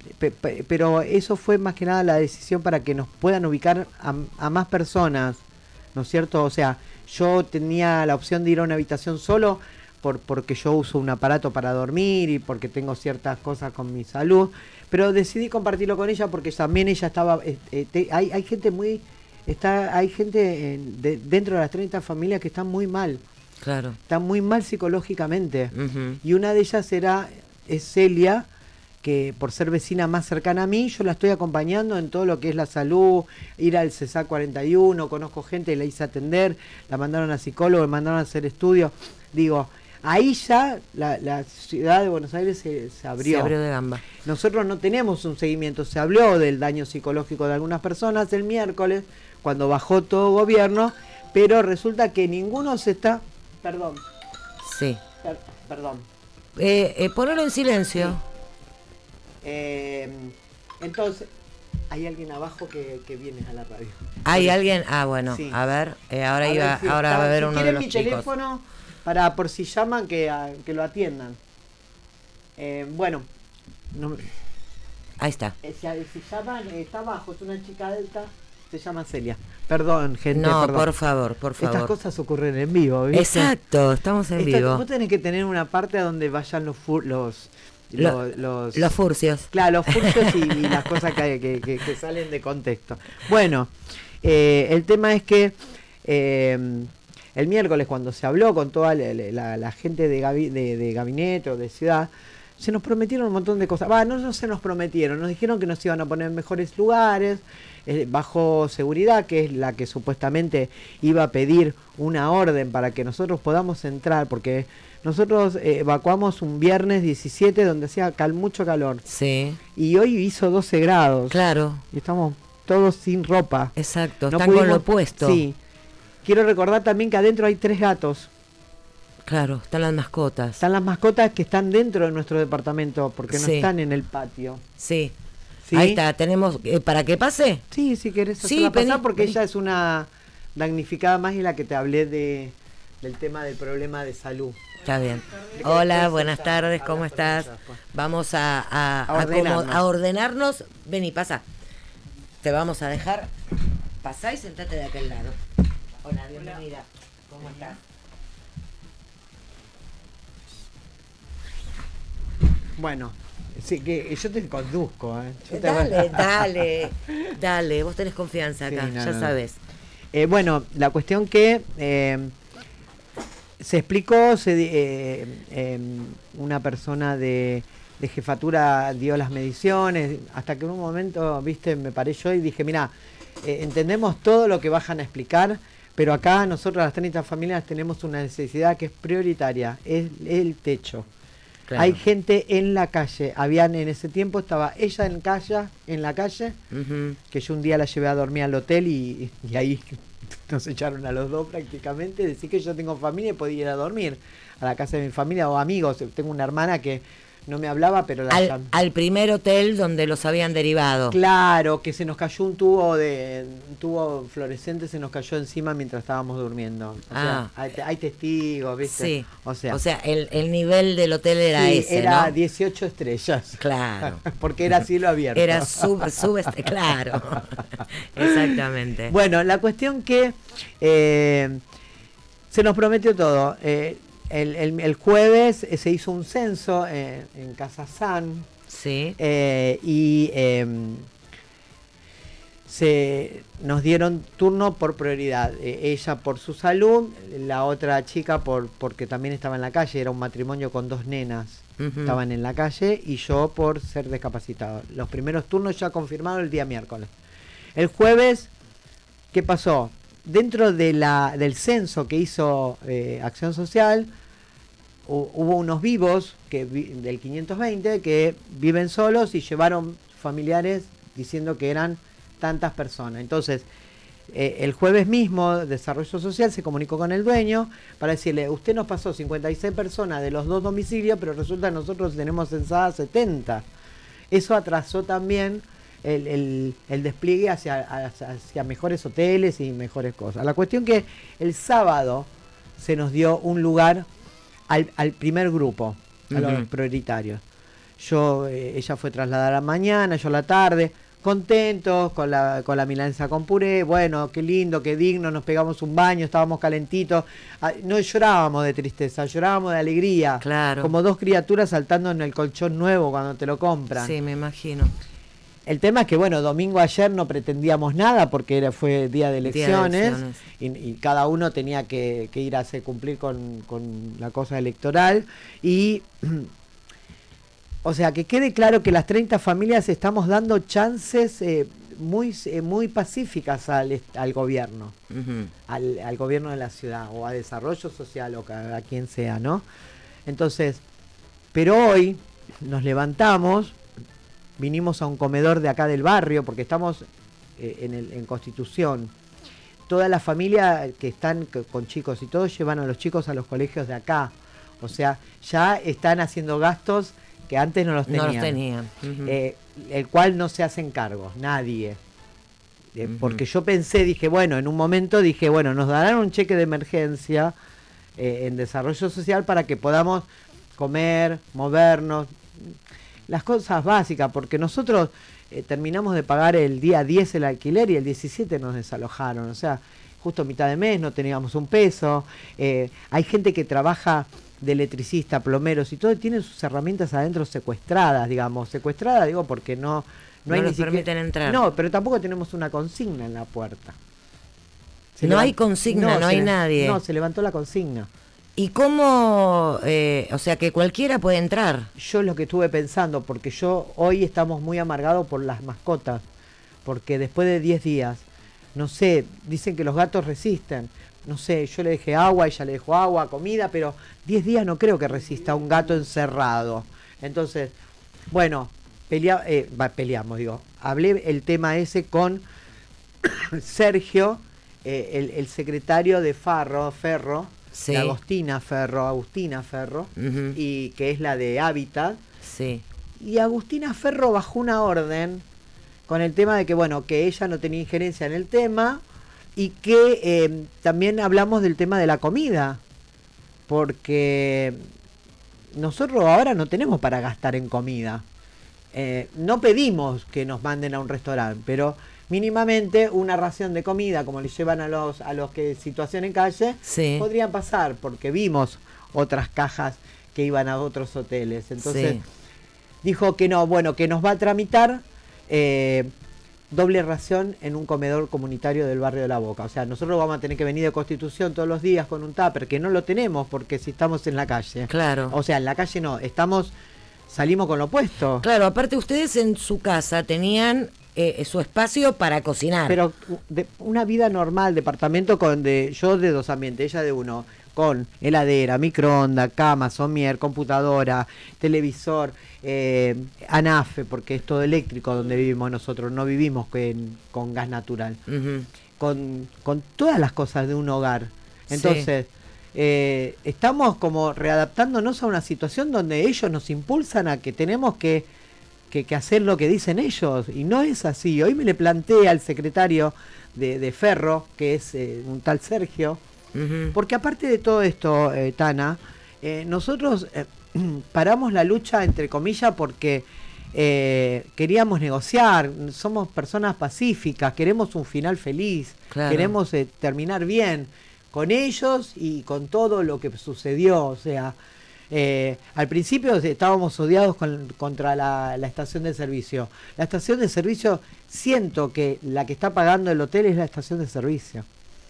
pero eso fue más que nada la decisión para que nos puedan ubicar a más personas, ¿no es cierto? O sea, yo tenía la opción de ir a una habitación solo porque yo uso un aparato para dormir y porque tengo ciertas cosas con mi salud, pero decidí compartirlo con ella porque también ella estaba, hay gente hay gente dentro de las 30 familias que están muy mal. Claro. Están muy mal psicológicamente. Y una de ellas es Celia, que por ser vecina más cercana a mí, yo la estoy acompañando en todo lo que es la salud, ir al CESAC 41, conozco gente, la hice atender, la mandaron a psicólogo, la mandaron a hacer estudios. Digo, ahí ya la ciudad de Buenos Aires se abrió. Se abrió de gamba. Nosotros no tenemos un seguimiento, se habló del daño psicológico de algunas personas el miércoles, cuando bajó todo gobierno, pero resulta que ninguno se está... Perdón. Sí. Perdón. Ponelo en silencio. Sí. Entonces, hay alguien abajo que viene a la radio. ¿Hay alguien? Bueno, sí. a ver, ahora sí, va a haber si uno de los mi chicos. teléfono para por si llaman que lo atiendan. Bueno, no, ahí está. Si llaman, está abajo, es una chica alta, se llama Celia. Perdón, gente. No, perdón. Por favor. Estas cosas ocurren en vivo, ¿viste? Exacto, estamos en vivo. Vos tenés que tener una parte donde vayan los furcios. Claro, los furcios y las cosas que salen de contexto. Bueno, el tema es que el miércoles cuando se habló con toda la gente de gabinete o de ciudad, se nos prometieron un montón de cosas. No se nos prometieron, nos dijeron que nos iban a poner en mejores lugares, bajo seguridad, que es la que supuestamente iba a pedir una orden para que nosotros podamos entrar, porque nosotros evacuamos un viernes 17 donde hacía mucho calor. Sí. Y hoy hizo 12 grados. Claro. Y estamos todos sin ropa. Exacto, están con lo opuesto. Sí. Quiero recordar también que adentro hay 3 gatos. Claro, están las mascotas. Están las mascotas que están dentro de nuestro departamento, porque no están en el patio. Sí. ¿Sí? Ahí está, tenemos... ¿Para que pase? Sí, si querés hacerla pasar, porque ella es una damnificada más y la que te hablé del tema del problema de salud. Está bien. Hola, buenas tardes, ¿cómo estás? Vamos a ordenarnos. Vení, pasa. Te vamos a dejar. Pasá y sentate de aquel lado. Hola, bienvenida. ¿Cómo estás? Bueno, sí, que yo te conduzco. Dale, vos tenés confianza acá, sí, ya sabes. Bueno, la cuestión que se explicó, una persona de jefatura dio las mediciones, hasta que en un momento, viste, me paré yo y dije, mira, entendemos todo lo que bajan a explicar, pero acá nosotros las 30 familias tenemos una necesidad que es prioritaria, es el techo. Claro. Hay gente en la calle, en ese tiempo estaba ella en la calle, que yo un día la llevé a dormir al hotel y ahí nos echaron a los dos prácticamente, decir que yo tengo familia y podía ir a dormir a la casa de mi familia o amigos. Tengo una hermana que no me hablaba, pero al primer hotel donde los habían derivado. Claro, que se nos cayó un tubo fluorescente, se nos cayó encima mientras estábamos durmiendo. O sea, hay testigos, ¿viste? Sí. O sea el nivel del hotel era ese, era, ¿no? 18 estrellas. Claro. Porque era cielo abierto. Era claro. Exactamente. Bueno, la cuestión que se nos prometió todo. El jueves se hizo un censo en Casa San. Sí. Y nos dieron turno por prioridad. Ella por su salud, la otra chica porque también estaba en la calle. Era un matrimonio con 2 nenas. Estaban en la calle y yo por ser discapacitado. Los primeros turnos ya confirmados el día miércoles. El jueves, ¿qué pasó? Dentro del censo que hizo Acción Social, hubo unos vivos del 520 que viven solos y llevaron familiares diciendo que eran tantas personas. Entonces, el jueves mismo Desarrollo Social se comunicó con el dueño para decirle, usted nos pasó 56 personas de los 2 domicilios, pero resulta que nosotros tenemos censadas 70. Eso atrasó también el despliegue hacia mejores hoteles y mejores cosas. La cuestión que el sábado se nos dio un lugar al primer grupo, a los prioritarios. ella fue trasladada a la mañana, yo a la tarde, contentos con la milanesa con puré. Bueno, qué lindo, qué digno, nos pegamos un baño, estábamos calentitos, no llorábamos de tristeza, llorábamos de alegría, claro, como dos criaturas saltando en el colchón nuevo cuando te lo compran. Sí, me imagino. El tema es que, bueno, domingo ayer no pretendíamos nada porque fue día de elecciones, y cada uno tenía que ir a cumplir con la cosa electoral. Y, o sea, que quede claro que las 30 familias estamos dando chances muy pacíficas al gobierno, al gobierno de la ciudad, o a desarrollo social, o a quien sea, ¿no? Entonces, pero hoy nos levantamos, vinimos a un comedor de acá del barrio, porque estamos en Constitución. Toda la familia que están con chicos y todos llevan a los chicos a los colegios de acá. O sea, ya están haciendo gastos que antes no los tenían. El cual no se hacen cargos, nadie. Porque yo dije, bueno, en un momento dije, bueno, nos darán un cheque de emergencia en desarrollo social para que podamos comer, movernos, las cosas básicas, porque nosotros terminamos de pagar el día 10 el alquiler y el 17 nos desalojaron, o sea, justo a mitad de mes no teníamos un peso. Hay gente que trabaja de electricista, plomeros y todo, tienen sus herramientas adentro secuestradas, digo, porque no hay les permiten entrar. No, pero tampoco tenemos una consigna en la puerta. Hay consigna, no hay nadie. No, se levantó la consigna. ¿Y cómo, o sea, que cualquiera puede entrar? Yo es lo que estuve pensando, porque hoy estamos muy amargados por las mascotas, porque después de 10 días, no sé, dicen que los gatos resisten, no sé, yo le dejé agua, ella le dejó agua, comida, pero 10 días no creo que resista un gato encerrado. Entonces, bueno, hablé el tema ese con Sergio, el secretario de Ferro, sí, de Agustina Ferro, y que es la de Hábitat. Sí. Y Agustina Ferro bajó una orden con el tema de que, bueno, que ella no tenía injerencia en el tema, y que también hablamos del tema de la comida, porque nosotros ahora no tenemos para gastar en comida. No pedimos que nos manden a un restaurante, pero mínimamente una ración de comida, como le llevan a los que situación en calle, sí, podrían pasar, porque vimos otras cajas que iban a otros hoteles. Entonces, sí, dijo que no, bueno, que nos va a tramitar doble ración en un comedor comunitario del barrio de La Boca. O sea, nosotros vamos a tener que venir de Constitución todos los días con un tupper, que no lo tenemos porque si estamos en la calle. Claro. O sea, en la calle no, salimos con lo opuesto. Claro, aparte ustedes en su casa tenían su espacio para cocinar. Pero una vida normal, departamento yo de 2 ambientes, ella de 1, con heladera, microondas, cama, somier, computadora, televisor, anafe, porque es todo eléctrico donde vivimos nosotros, no vivimos con gas natural, con todas las cosas de un hogar. Entonces, sí, estamos como readaptándonos a una situación donde ellos nos impulsan a que tenemos que hacer lo que dicen ellos, y no es así. Hoy me le planteé al secretario de Ferro, que es un tal Sergio, porque aparte de todo esto, Tana, nosotros paramos la lucha, entre comillas, porque queríamos negociar, somos personas pacíficas, queremos un final feliz, claro, queremos terminar bien con ellos y con todo lo que sucedió. O sea, al principio estábamos odiados contra la estación de servicio. La estación de servicio, siento que la que está pagando el hotel es la estación de servicio.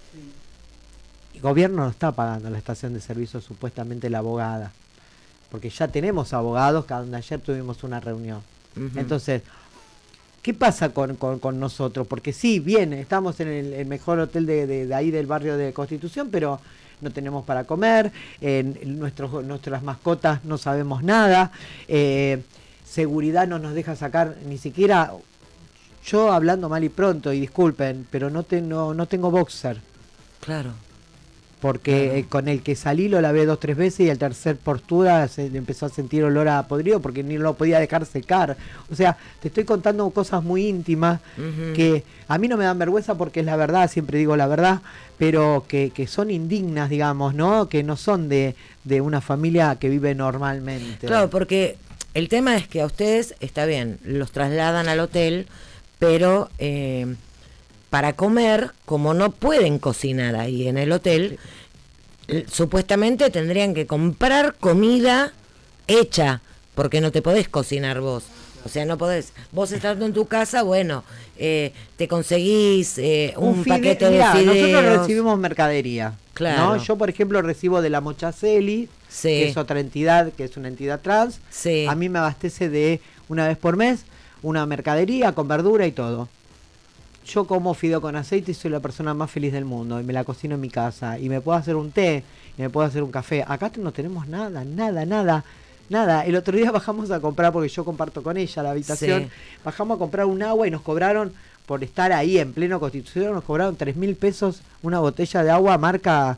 El gobierno no está pagando la estación de servicio, supuestamente la abogada. Porque ya tenemos abogados, que donde ayer tuvimos una reunión. Entonces, ¿qué pasa con nosotros? Porque sí, bien, estamos en el mejor hotel de ahí del barrio de Constitución, pero no tenemos para comer, nuestras mascotas no sabemos nada, seguridad no nos deja sacar ni siquiera, yo hablando mal y pronto, y disculpen, pero no tengo boxer. Claro. Porque claro, con el que salí lo lavé 2 o 3 veces y al tercer postura se empezó a sentir olor a podrido porque ni lo podía dejar secar. O sea, te estoy contando cosas muy íntimas que a mí no me dan vergüenza porque es la verdad, siempre digo la verdad, pero que son indignas, digamos, ¿no? Que no son de una familia que vive normalmente. Claro, porque El tema es que a ustedes, está bien, los trasladan al hotel, pero para comer, como no pueden cocinar ahí en el hotel, supuestamente tendrían que comprar comida hecha, porque no te podés cocinar vos. O sea, no podés. Vos estando en tu casa, bueno, te conseguís un paquete de fideos. Nosotros recibimos mercadería. Claro. ¿No? Yo, por ejemplo, recibo de la Mochaceli, que es otra entidad, que es una entidad trans. Sí. A mí me abastece de una vez por mes una mercadería con verdura y todo. Yo como fideo con aceite y soy la persona más feliz del mundo. Y me la cocino en mi casa. Y me puedo hacer un té, y me puedo hacer un café. Acá no tenemos nada. El otro día bajamos a comprar, porque yo comparto con ella la habitación. Sí. Bajamos a comprar un agua y nos cobraron, por estar ahí en pleno Constitución, nos cobraron 3.000 pesos una botella de agua marca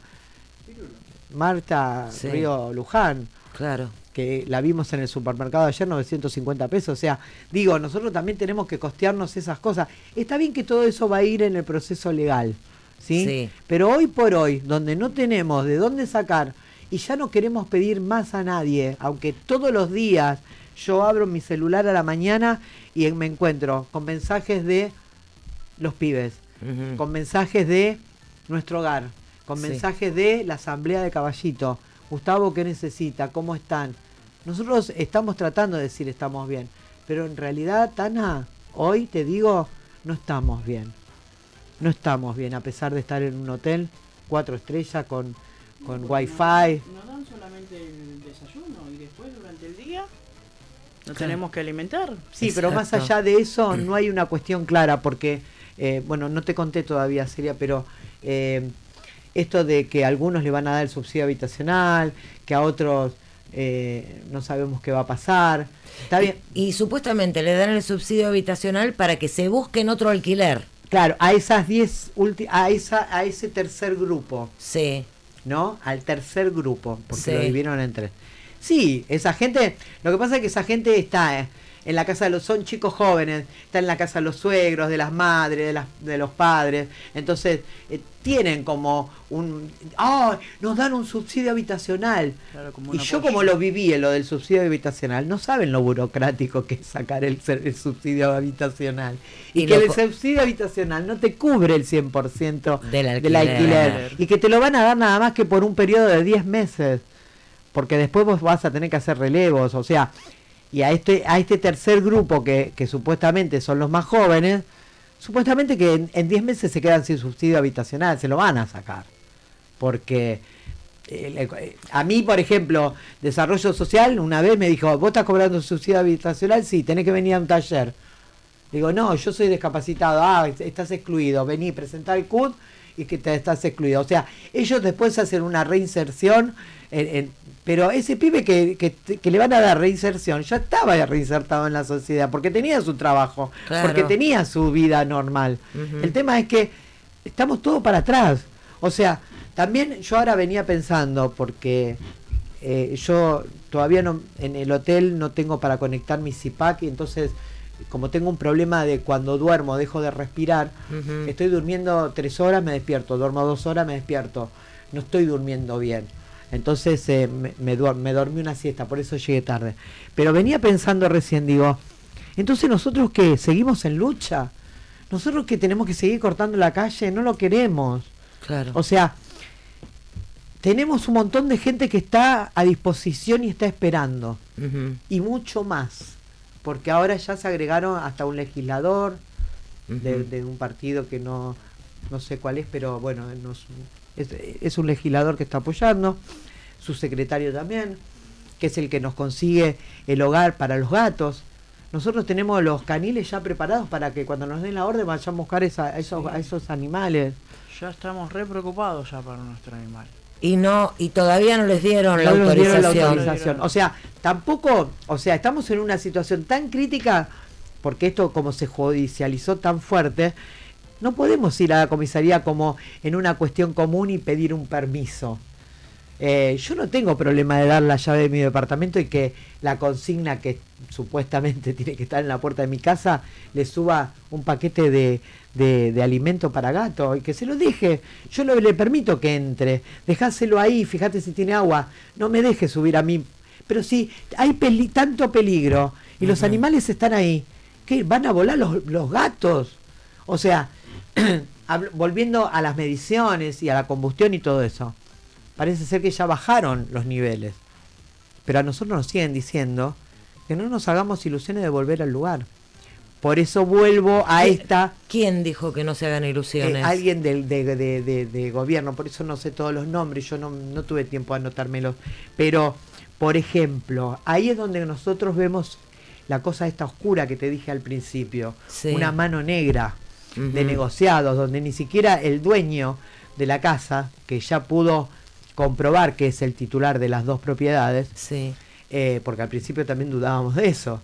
sí. Río Luján. Claro. Que la vimos en el supermercado ayer, 950 pesos. O sea, digo, nosotros también tenemos que costearnos esas cosas. Está bien que todo eso va a ir en el proceso legal, ¿sí? Sí. Pero hoy por hoy, donde no tenemos de dónde sacar y ya no queremos pedir más a nadie, aunque todos los días yo abro mi celular a la mañana y me encuentro con mensajes de los pibes, con mensajes de nuestro hogar, con mensajes de la asamblea de Caballito. Gustavo, ¿qué necesita? ¿Cómo están? Nosotros estamos tratando de decir estamos bien, pero en realidad, Tana, hoy te digo, no estamos bien. No estamos bien, a pesar de estar en un hotel 4 estrellas con wifi. ¿Nos dan solamente el desayuno y después durante el día nos tenemos que alimentar? Sí, pero más allá de eso no hay una cuestión clara, porque, bueno, no te conté todavía, Celia, pero esto de que a algunos le van a dar el subsidio habitacional, que a otros no sabemos qué va a pasar. Está bien. Y supuestamente le dan el subsidio habitacional para que se busquen otro alquiler. Claro, a esas 10 a ese tercer grupo. Sí. ¿No? Al tercer grupo, porque lo dividieron en 3. Sí, esa gente, lo que pasa es que esa gente está en la casa son chicos jóvenes, está en la casa de los suegros, de las madres, de los padres, entonces tienen como nos dan un subsidio habitacional. Claro, y yo como lo viví en lo del subsidio habitacional, no saben lo burocrático que es sacar el subsidio habitacional. Y que el subsidio habitacional no te cubre el 100% del alquiler. Y que te lo van a dar nada más que por un periodo de 10 meses. Porque después vos vas a tener que hacer relevos, o sea, y a este tercer grupo que supuestamente son los más jóvenes, supuestamente que en 10 meses se quedan sin subsidio habitacional, se lo van a sacar. Porque a mí, por ejemplo, Desarrollo Social una vez me dijo, ¿vos estás cobrando subsidio habitacional? Sí, tenés que venir a un taller. Digo, no, yo soy discapacitado, estás excluido, vení, presentá el CUT y que te estás excluido. O sea, ellos después hacen una reinserción, pero ese pibe que le van a dar reinserción ya estaba reinsertado en la sociedad porque tenía su trabajo, claro, porque tenía su vida normal. El tema es que estamos todos para atrás. O sea, también yo ahora venía pensando, porque yo todavía no, en el hotel no tengo para conectar mi CPAP, y entonces, como tengo un problema de cuando duermo dejo de respirar, estoy durmiendo 3 horas, me despierto, duermo 2 horas, me despierto, no estoy durmiendo bien. Entonces me dormí una siesta, por eso llegué tarde. Pero venía pensando recién, digo, entonces nosotros que seguimos en lucha, nosotros que tenemos que seguir cortando la calle, no lo queremos. Claro. O sea, tenemos un montón de gente que está a disposición y está esperando, y mucho más, porque ahora ya se agregaron hasta un legislador de un partido que no sé cuál es, pero bueno, es un legislador que está apoyando, su secretario también, que es el que nos consigue el hogar para los gatos. Nosotros tenemos los caniles ya preparados para que cuando nos den la orden vayamos a buscar a esos animales. Ya estamos re preocupados ya para nuestro animal. Y todavía no les dieron la autorización. O sea, tampoco, estamos en una situación tan crítica, porque esto como se judicializó tan fuerte, no podemos ir a la comisaría como en una cuestión común y pedir un permiso. Yo no tengo problema de dar la llave de mi departamento y que la consigna que supuestamente tiene que estar en la puerta de mi casa le suba un paquete de alimento para gato y que se lo deje. Yo le permito que entre, dejáselo ahí, fíjate si tiene agua, no me deje subir a mí pero si hay tanto peligro y los animales están ahí, ¿qué? ¿Van a volar los gatos? O sea, volviendo a las mediciones y a la combustión y todo eso, parece ser que ya bajaron los niveles, pero a nosotros nos siguen diciendo que no nos hagamos ilusiones de volver al lugar. Por eso vuelvo a esta... ¿Quién dijo que no se hagan ilusiones? Alguien de gobierno, por eso no sé todos los nombres, yo no tuve tiempo de anotármelos. Pero, por ejemplo, ahí es donde nosotros vemos la cosa esta oscura que te dije al principio. Sí. Una mano negra de negociados, donde ni siquiera el dueño de la casa, que ya pudo comprobar que es el titular de las dos propiedades, sí. Porque al principio también dudábamos de eso,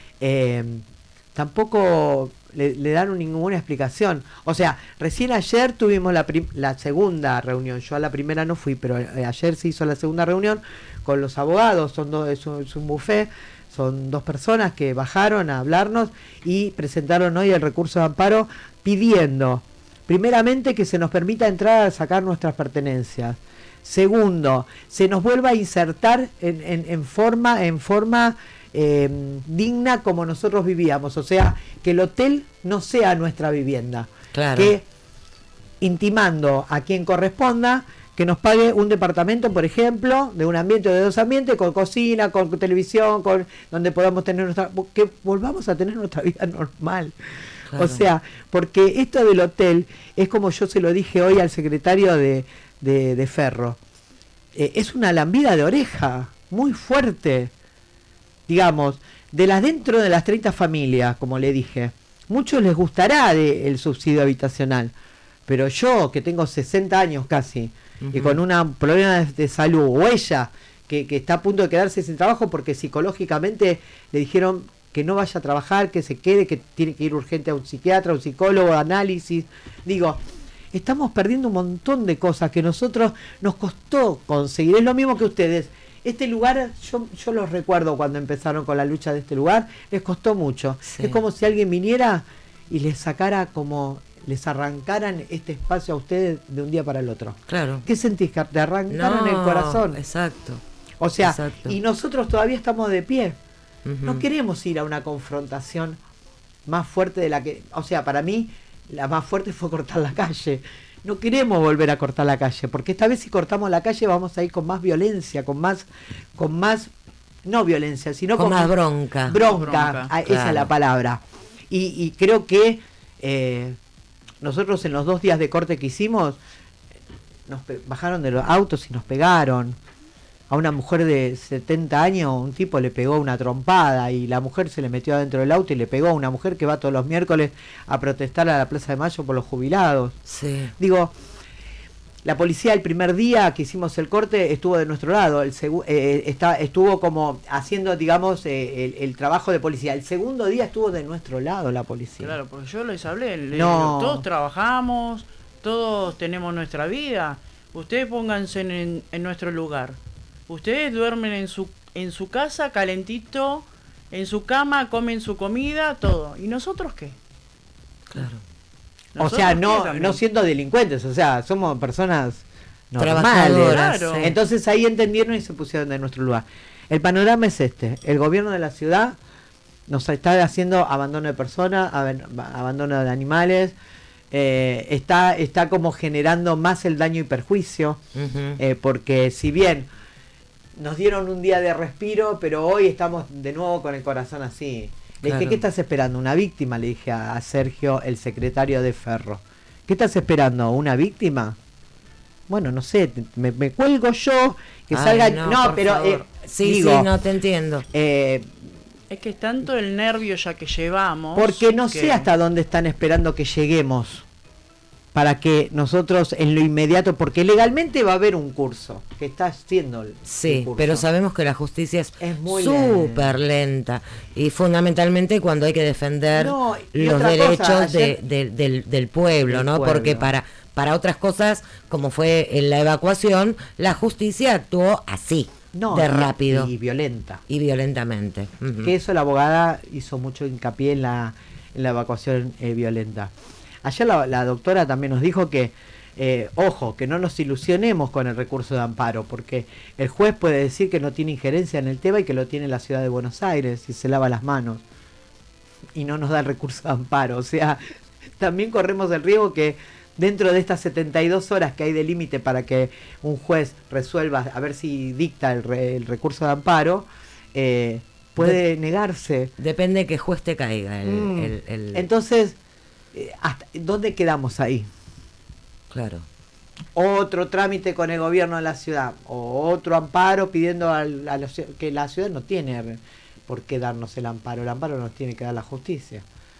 tampoco le dan ninguna explicación. O sea, recién ayer tuvimos la segunda reunión. Yo a la primera no fui, pero ayer se hizo la segunda reunión con los abogados. Es un buffet, son 2 personas que bajaron a hablarnos y presentaron hoy el recurso de amparo pidiendo, primeramente, que se nos permita entrar a sacar nuestras pertenencias. Segundo, se nos vuelva a insertar en forma digna como nosotros vivíamos, o sea, que el hotel no sea nuestra vivienda, claro. Que intimando a quien corresponda que nos pague un departamento, por ejemplo, de un ambiente o de 2 ambientes, con cocina, con televisión, donde podamos tener que volvamos a tener nuestra vida normal. Claro. O sea, porque esto del hotel es como yo se lo dije hoy al secretario de Ferro, es una lambida de oreja muy fuerte. Digamos, dentro de las 30 familias, como le dije, muchos les gustará el subsidio habitacional, pero yo, que tengo 60 años casi, y con un problema de salud, o ella, que está a punto de quedarse sin trabajo porque psicológicamente le dijeron que no vaya a trabajar, que se quede, que tiene que ir urgente a un psiquiatra, a un psicólogo, a análisis, digo, estamos perdiendo un montón de cosas que nosotros nos costó conseguir. Es lo mismo que ustedes. Este lugar, yo los recuerdo cuando empezaron con la lucha de este lugar, les costó mucho. Sí. Es como si alguien viniera y les sacara, como les arrancaran este espacio a ustedes de un día para el otro. Claro. ¿Qué sentís? Que te arrancaron el corazón. Exacto. O sea, exacto. Y nosotros todavía estamos de pie. No queremos ir a una confrontación más fuerte de la que... O sea, para mí, la más fuerte fue cortar la calle. No queremos volver a cortar la calle, porque esta vez si cortamos la calle vamos a ir con más violencia, con más no violencia, sino con más bronca. Bronca, esa claro. es la palabra. Y creo que nosotros en los 2 días de corte que hicimos, nos bajaron de los autos y nos pegaron. A una mujer de 70 años, un tipo le pegó una trompada y la mujer se le metió adentro del auto y le pegó a una mujer que va todos los miércoles a protestar a la Plaza de Mayo por los jubilados. Sí. Digo, la policía el primer día que hicimos el corte estuvo de nuestro lado, estuvo como haciendo, digamos, el trabajo de policía. El segundo día estuvo de nuestro lado la policía. Claro, porque yo les hablé, no. Todos trabajamos, todos tenemos nuestra vida, ustedes pónganse en nuestro lugar. Ustedes duermen en su casa, calentito, en su cama, comen su comida, todo. ¿Y nosotros qué? Claro. O sea, no siendo delincuentes, o sea, somos personas normales. Claro. Sí. Entonces ahí entendieron y se pusieron de nuestro lugar. El panorama es este. El gobierno de la ciudad nos está haciendo abandono de personas, abandono de animales. Está como generando más el daño y perjuicio. Porque si bien... nos dieron un día de respiro, pero hoy estamos de nuevo con el corazón así. Le dije, ¿qué estás esperando? ¿Una víctima? Le dije a Sergio, el secretario de Ferro. ¿Qué estás esperando? ¿Una víctima? Bueno, no sé, me cuelgo yo, que salga... No, pero... sí, no te entiendo. Es que es tanto el nervio ya que llevamos... Porque no sé hasta dónde están esperando que lleguemos. Para que nosotros en lo inmediato, porque legalmente va a haber un curso que está haciendo el curso. Pero sabemos que la justicia es súper lenta y fundamentalmente cuando hay que defender los derechos del pueblo, ¿no? Porque para otras cosas, como fue en la evacuación, la justicia actuó así, de rápido. Y violenta. Y violentamente. Que eso la abogada hizo mucho hincapié en la evacuación violenta. Ayer la doctora también nos dijo que Ojo, que no nos ilusionemos con el recurso de amparo, porque el juez puede decir que no tiene injerencia en el tema y que lo tiene la ciudad de Buenos Aires y se lava las manos y no nos da el recurso de amparo. O sea, también corremos el riesgo que dentro de estas 72 horas que hay de límite para que un juez resuelva, a ver si dicta el recurso de amparo, puede negarse. Depende de qué juez te caiga. Entonces, ¿hasta dónde quedamos ahí? Claro. Otro trámite con el gobierno de la ciudad, o otro amparo pidiendo que la ciudad no tiene por qué darnos el amparo nos tiene que dar la justicia.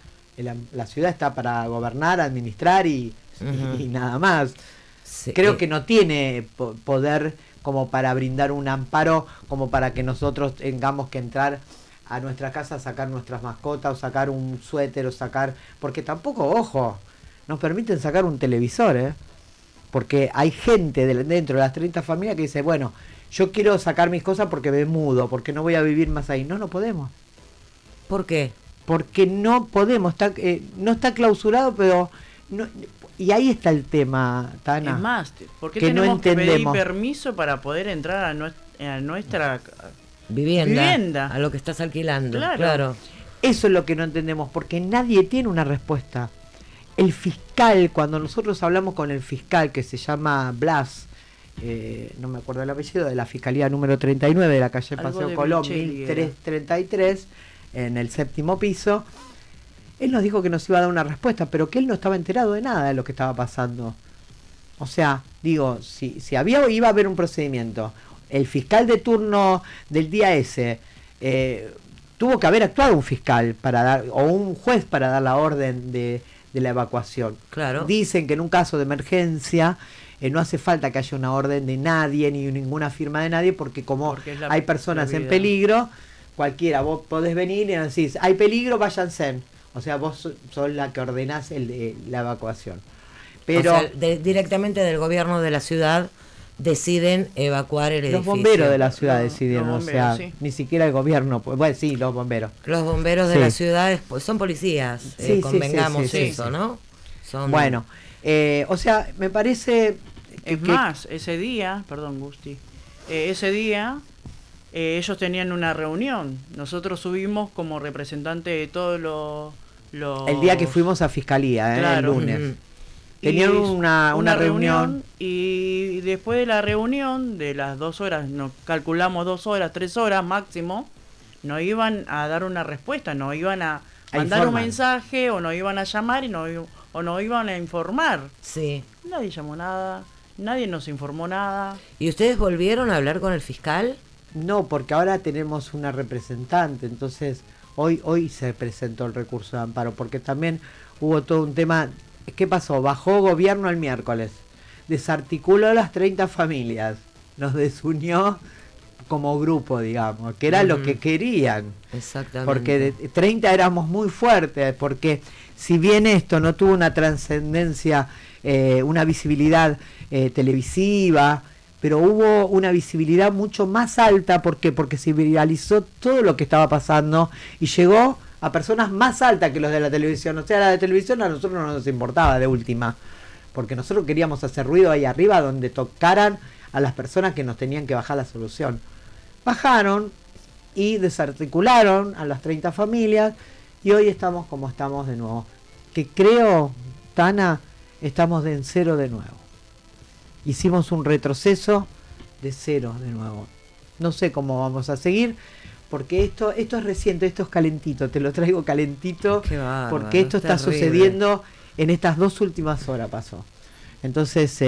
La ciudad está para gobernar, administrar y nada más. Sí, creo que no tiene poder como para brindar un amparo, como para que nosotros tengamos que entrar a nuestra casa a sacar nuestras mascotas, o sacar un suéter, o sacar... Porque tampoco, ojo, nos permiten sacar un televisor, porque hay gente dentro de las 30 familias que dice, bueno, yo quiero sacar mis cosas porque me mudo, porque no voy a vivir más ahí. No podemos. ¿Por qué? Porque no podemos, no está clausurado, pero... No, y ahí está el tema, Tana. Es más, ¿por qué que tenemos no que pedir entendemos permiso para poder entrar a nuestra vivienda? A lo que estás alquilando. Claro. Eso es lo que no entendemos, porque nadie tiene una respuesta. El fiscal, cuando nosotros hablamos con el fiscal, que se llama Blas, no me acuerdo el apellido, de la Fiscalía número 39 de la calle Paseo Colón, 1333, en el 7º piso, él nos dijo que nos iba a dar una respuesta, pero que él no estaba enterado de nada de lo que estaba pasando. O sea, digo, si iba a haber un procedimiento, el fiscal de turno del día ese, tuvo que haber actuado un fiscal para dar, o un juez para dar la orden de la evacuación. Claro. Dicen que en un caso de emergencia no hace falta que haya una orden de nadie ni ninguna firma de nadie, porque hay personas en peligro, cualquiera, vos podés venir y decís, hay peligro, váyanse. O sea, vos sos la que ordenás la evacuación. Pero o sea, directamente del gobierno de la ciudad deciden evacuar el edificio. Los bomberos de la ciudad decidieron, o sea, ni siquiera el gobierno, bueno, sí, los bomberos. Los bomberos de la ciudad son policías, convengamos eso, ¿no? Bueno, o sea, me parece... ese día, perdón, Gusti, ese día ellos tenían una reunión. Nosotros subimos como representante de todos los... El día que fuimos a Fiscalía, el lunes. Tenían una reunión y después de la reunión de las 2 horas, nos calculamos 2 horas, 3 horas máximo, nos iban a dar una respuesta, nos iban a mandar un mensaje o nos iban a llamar o nos iban a informar. Sí. Nadie llamó nada, nadie nos informó nada. ¿Y ustedes volvieron a hablar con el fiscal? No, porque ahora tenemos una representante, entonces hoy se presentó el recurso de amparo, porque también hubo todo un tema. ¿Qué pasó? Bajó gobierno el miércoles, desarticuló las 30 familias, nos desunió como grupo, digamos, que era lo que querían. Exactamente. Porque de 30 éramos muy fuertes, porque si bien esto no tuvo una trascendencia, una visibilidad televisiva, pero hubo una visibilidad mucho más alta. ¿Por qué? Porque se viralizó todo lo que estaba pasando y llegó a personas más altas que los de la televisión. O sea, la de televisión a nosotros no nos importaba de última, porque nosotros queríamos hacer ruido ahí arriba donde tocaran a las personas que nos tenían que bajar la solución. Bajaron y desarticularon a las 30 familias y hoy estamos como estamos de nuevo. Que creo, Tana, estamos en cero de nuevo. Hicimos un retroceso de cero de nuevo. No sé cómo vamos a seguir, porque esto es reciente, esto es calentito, te lo traigo calentito, porque esto está sucediendo en estas 2 últimas horas pasó. Entonces,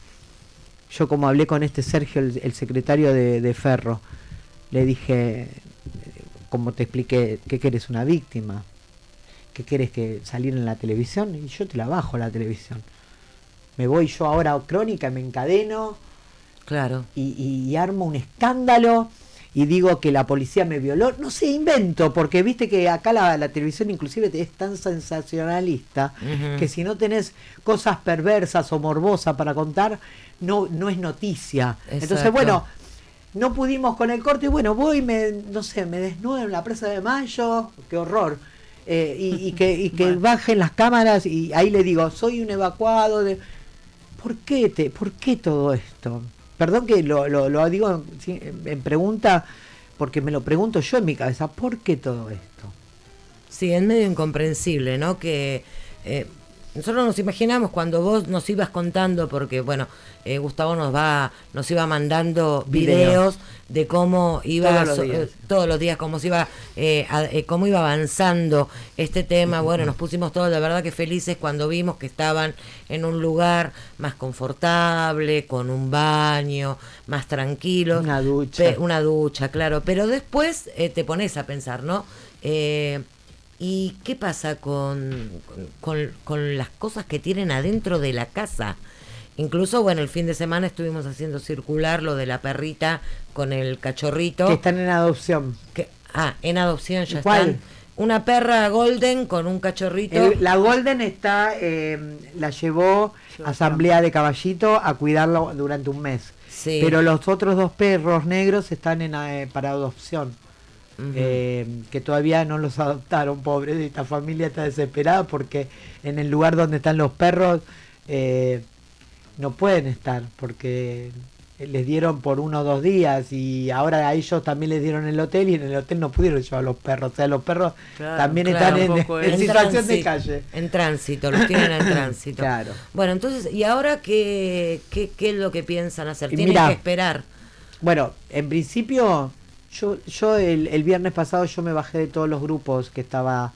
yo como hablé con Sergio, el secretario de Ferro, le dije, como te expliqué, ¿qué querés, una víctima? ¿Qué querés, que salir en la televisión? Y yo te la bajo la televisión. Me voy yo ahora a Crónica, me encadeno, claro, y armo un escándalo y digo que la policía me violó. No sé, invento, porque viste que acá la televisión inclusive es tan sensacionalista que si no tenés cosas perversas o morbosas para contar, no es noticia. Exacto. Entonces, bueno, no pudimos con el corte, y bueno, voy, me desnudo en la Plaza de Mayo, qué horror. Y que bajen las cámaras y ahí le digo, soy un evacuado ¿por qué todo esto? Perdón que lo digo en pregunta, porque me lo pregunto yo en mi cabeza, ¿por qué todo esto? Sí, es medio incomprensible, ¿no? Que nosotros nos imaginamos cuando vos nos ibas contando, porque bueno, Gustavo nos iba mandando videos de cómo iba todos los días, cómo se iba cómo iba avanzando este tema. Bueno, nos pusimos todos, la verdad que felices cuando vimos que estaban en un lugar más confortable, con un baño, más tranquilo. Una ducha, claro. Pero después te pones a pensar, ¿no? ¿Y qué pasa con las cosas que tienen adentro de la casa? Incluso, bueno, el fin de semana estuvimos haciendo circular lo de la perrita con el cachorrito. Que están en adopción. En adopción ya ¿Cuál? están. Una perra golden con un cachorrito. La golden está, la llevó Asamblea de Caballito a cuidarlo durante un mes. Sí. Pero los otros 2 perros negros están para adopción. Que todavía no los adoptaron, pobres. Esta familia está desesperada porque en el lugar donde están los perros no pueden estar porque les dieron por 1 o 2 días y ahora a ellos también les dieron el hotel y en el hotel no pudieron llevar a los perros. O sea, los perros también están en situación de calle. En tránsito, los tienen en tránsito. Claro. Bueno, entonces, ¿y ahora qué es lo que piensan hacer? ¿Tienen Mirá, que esperar? Bueno, en principio... Yo el viernes pasado yo me bajé de todos los grupos que estaba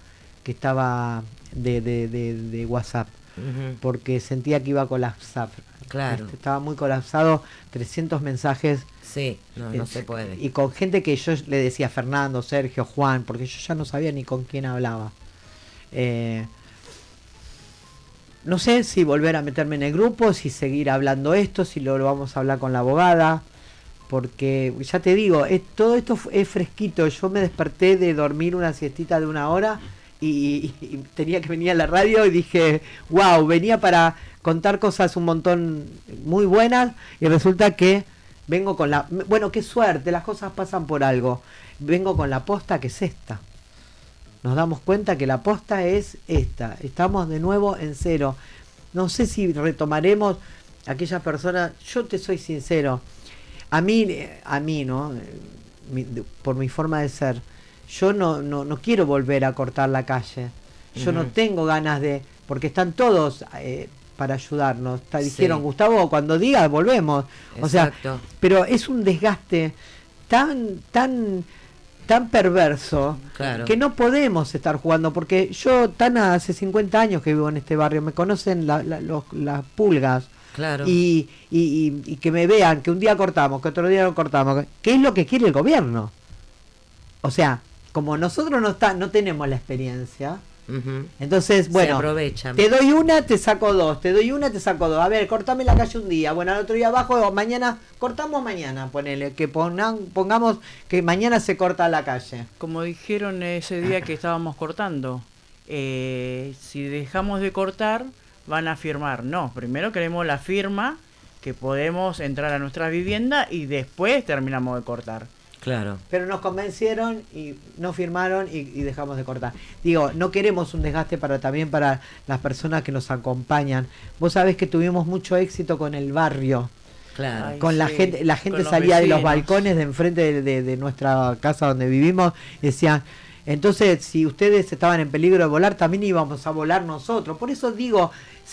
de WhatsApp, porque sentía que iba a colapsar. Claro. Estaba muy colapsado, 300 mensajes. Sí, no se puede. Y con gente que yo le decía Fernando, Sergio, Juan, porque yo ya no sabía ni con quién hablaba. No sé si volver a meterme en el grupo, si seguir hablando esto, si lo vamos a hablar con la abogada. Porque ya te digo, todo esto es fresquito. Yo me desperté de dormir una siestita de 1 hora y tenía que venir a la radio y dije, wow, venía para contar cosas un montón muy buenas y resulta que vengo con bueno, qué suerte, las cosas pasan por algo. Vengo con la posta que es esta. Nos damos cuenta que la posta es esta. Estamos de nuevo en cero. No sé si retomaremos aquellas personas, yo te soy sincero. A mí ¿no? Por mi forma de ser, yo no quiero volver a cortar la calle. Yo no tengo ganas porque están todos para ayudarnos. Dijeron, Gustavo, cuando digas volvemos. O sea, pero es un desgaste tan perverso, claro, que no podemos estar jugando, porque yo hace 50 años que vivo en este barrio, me conocen las pulgas. Claro. Y que me vean que un día cortamos, que otro día no cortamos, ¿qué es lo que quiere el gobierno? O sea, como nosotros no tenemos la experiencia, entonces, bueno, te doy 1, te saco 2, te doy 1, te saco 2. A ver, cortame la calle un día, bueno, al otro día abajo, mañana, cortamos mañana, ponele, que pongamos que mañana se corta la calle. Como dijeron ese día que estábamos cortando, si dejamos de cortar, van a firmar. No, primero queremos la firma que podemos entrar a nuestra vivienda y después terminamos de cortar. Claro. Pero nos convencieron y no firmaron y dejamos de cortar. Digo, no queremos un desgaste también para las personas que nos acompañan. Vos sabés que tuvimos mucho éxito con el barrio. Claro. Ay, con la gente salía de los balcones de enfrente de nuestra casa donde vivimos y decían, entonces si ustedes estaban en peligro de volar, también íbamos a volar nosotros. Por eso digo,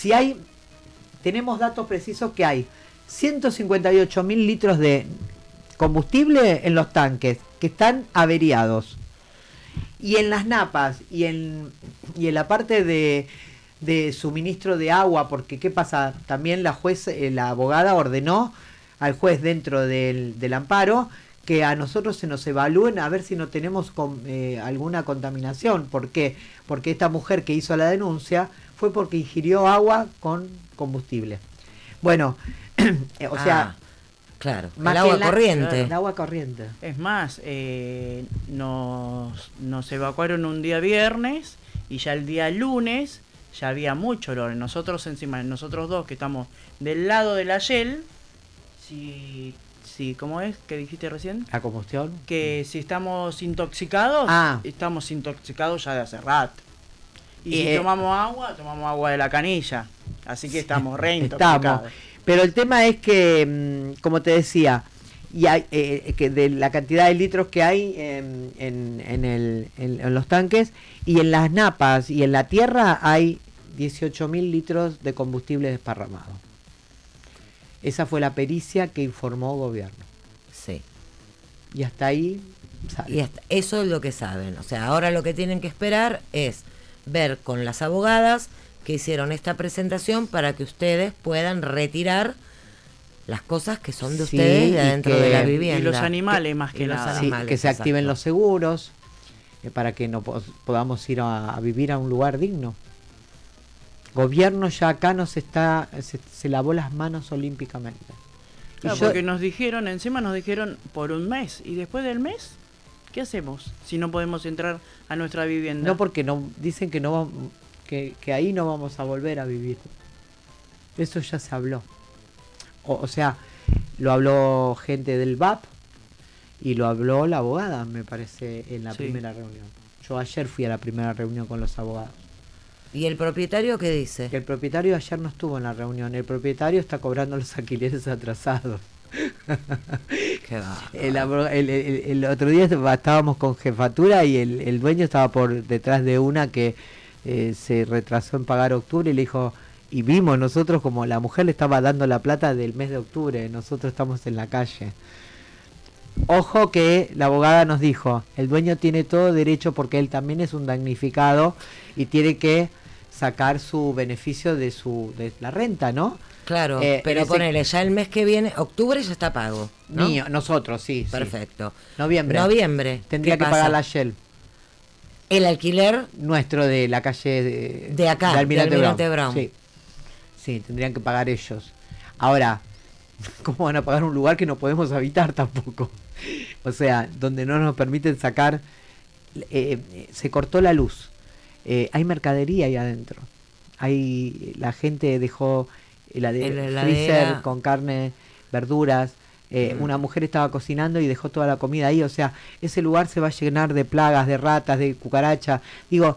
tenemos datos precisos que hay 158.000 litros de combustible en los tanques que están averiados. Y en las napas y en la parte de suministro de agua, porque ¿qué pasa? También la abogada ordenó al juez dentro del amparo que a nosotros se nos evalúen a ver si no tenemos alguna contaminación. ¿Por qué? Porque esta mujer que hizo la denuncia fue porque ingirió agua con combustible. Bueno, o sea... Claro, el agua corriente. Claro, el agua corriente. Es más, nos evacuaron un día viernes y ya el día lunes ya había mucho olor. Nosotros dos que estamos del lado de la Shell, sí, ¿cómo es? ¿Qué dijiste recién? La combustión. Que si estamos intoxicados, estamos intoxicados ya de hace rato. Y si tomamos agua de la canilla. Así que estamos re intoxicados. Pero el tema es que, como te decía, y hay, que de la cantidad de litros que hay en los tanques, y en las napas y en la tierra hay 18.000 litros de combustible desparramado. Esa fue la pericia que informó gobierno. Sí. Y hasta ahí sale. Y eso es lo que saben. O sea, ahora lo que tienen que esperar es ver con las abogadas que hicieron esta presentación para que ustedes puedan retirar las cosas que son de ustedes de adentro de la vivienda. Y los animales, más que nada. Sí, que se activen los seguros, para que no podamos ir a vivir a un lugar digno. Gobierno ya acá se lavó las manos olímpicamente. Claro, porque encima nos dijeron por un mes, y después del mes, ¿qué hacemos si no podemos entrar a nuestra vivienda? No, porque dicen que no que ahí no vamos a volver a vivir. Eso ya se habló. O sea, lo habló gente del VAP y lo habló la abogada, me parece, en la primera reunión. Yo ayer fui a la primera reunión con los abogados. ¿Y el propietario qué dice? Que el propietario ayer no estuvo en la reunión. El propietario está cobrando los alquileres atrasados. Qué va. El otro día estábamos con jefatura y el dueño estaba por detrás de una que se retrasó en pagar octubre, y le dijo, y vimos nosotros como la mujer le estaba dando la plata del mes de octubre, nosotros estamos en la calle. Ojo que la abogada nos dijo, el dueño tiene todo derecho porque él también es un damnificado y tiene que sacar su beneficio de la renta, ¿no? Claro, pero ponele, ya el mes que viene, octubre ya está pago, ¿no? Nosotros, sí. Perfecto. Sí. Noviembre. Tendría que pagar la Shell. El alquiler nuestro de la calle de acá, de Almirante Brown. Sí, tendrían que pagar ellos. Ahora, ¿cómo van a pagar un lugar que no podemos habitar tampoco? O sea, donde no nos permiten sacar, se cortó la luz. Hay mercadería ahí adentro. La gente dejó el freezer con carne, verduras. Una mujer estaba cocinando y dejó toda la comida ahí. O sea, ese lugar se va a llenar de plagas, de ratas, de cucarachas. Digo,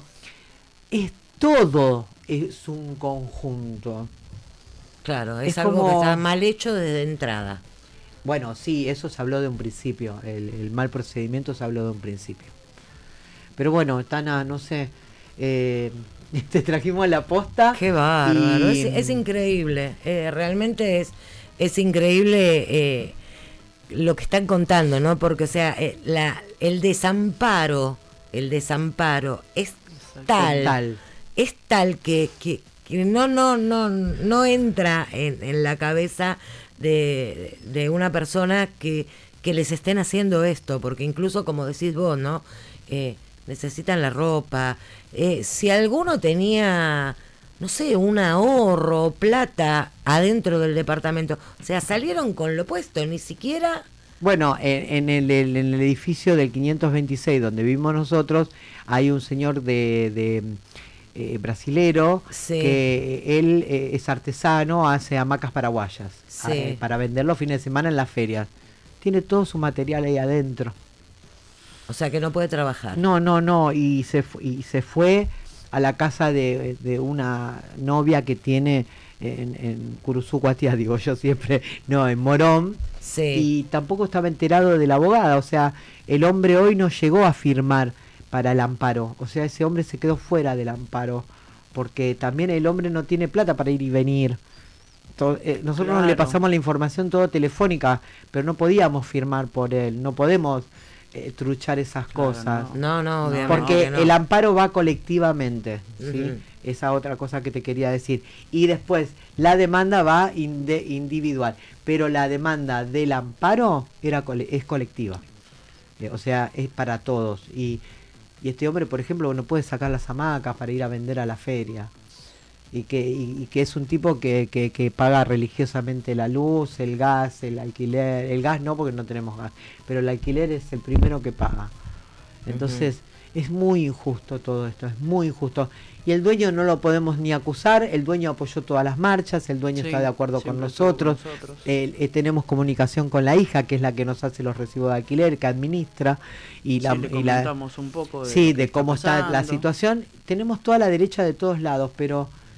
todo es un conjunto. Claro, es algo como que está mal hecho desde entrada. Bueno, sí, eso se habló de un principio. El mal procedimiento se habló de un principio. Pero bueno, Tana, no sé, te trajimos la posta. Qué bárbaro, es increíble. Realmente es increíble lo que están contando, ¿no? Porque, o sea, el desamparo es tal que no entra en la cabeza de una persona que les estén haciendo esto, porque incluso, como decís vos, ¿no? Necesitan la ropa. Si alguno tenía, no sé, un ahorro, plata adentro del departamento, o sea, salieron con lo puesto, ni siquiera... Bueno, en el edificio del 526 donde vivimos nosotros, hay un señor de brasilero, que él es artesano, hace hamacas paraguayas para vender los fines de semana en las ferias. Tiene todo su material ahí adentro. O sea que no puede trabajar. No, y se fue a la casa de una novia que tiene en Curuzú, Guatía, digo yo siempre, no, en Morón. Y tampoco estaba enterado de la abogada. O sea, el hombre hoy no llegó a firmar para el amparo. O sea, ese hombre se quedó fuera del amparo, porque también el hombre no tiene plata para ir y venir. Nosotros le pasamos la información todo telefónica, pero no podíamos firmar por él. No podemos truchar esas cosas. No, obviamente. Porque el amparo va colectivamente, ¿sí? Esa otra cosa que te quería decir. Y después, la demanda va individual, pero la demanda del amparo es colectiva. O sea, es para todos. Y este hombre, por ejemplo, no puede sacar las hamacas para ir a vender a la feria. Y que es un tipo que paga religiosamente la luz, el gas, el alquiler. El gas no, porque no tenemos gas, pero el alquiler es el primero que paga. Entonces es muy injusto todo esto, es muy injusto. Y el dueño no lo podemos ni acusar. El dueño apoyó todas las marchas, el dueño está de acuerdo con nosotros. Tenemos comunicación con la hija, que es la que nos hace los recibos de alquiler, que administra. Y le comentamos un poco de cómo está la situación. Tenemos toda la derecha de todos lados, pero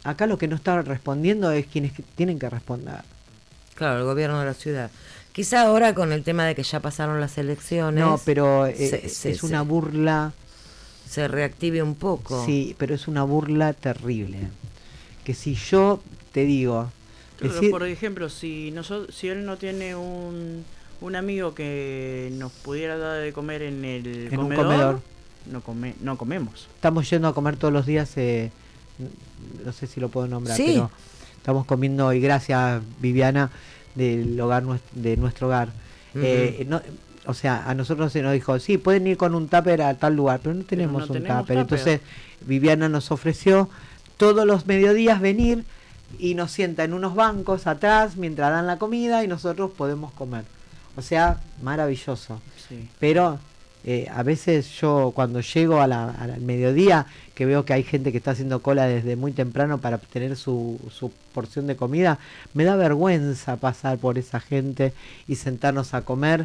Acá lo que no está respondiendo es quienes tienen que responder. Claro, el gobierno de la ciudad. Quizá ahora con el tema de que ya pasaron las elecciones... No, pero es una burla... Se reactive un poco. Sí, pero es una burla terrible. Que si yo te digo... Pero, por ejemplo, si él no tiene un amigo que nos pudiera dar de comer en el comedor, no comemos. Estamos yendo a comer todos los días, no sé si lo puedo nombrar, sí, pero estamos comiendo hoy, gracias Viviana, del hogar de nuestro hogar. O sea, a nosotros se nos dijo, sí, pueden ir con un tupper a tal lugar, pero no tenemos un tupper. Entonces Viviana nos ofreció todos los mediodías venir y nos sienta en unos bancos atrás mientras dan la comida y nosotros podemos comer. O sea, maravilloso. Sí. Pero a veces yo cuando llego al mediodía, que veo que hay gente que está haciendo cola desde muy temprano para obtener su porción de comida, me da vergüenza pasar por esa gente y sentarnos a comer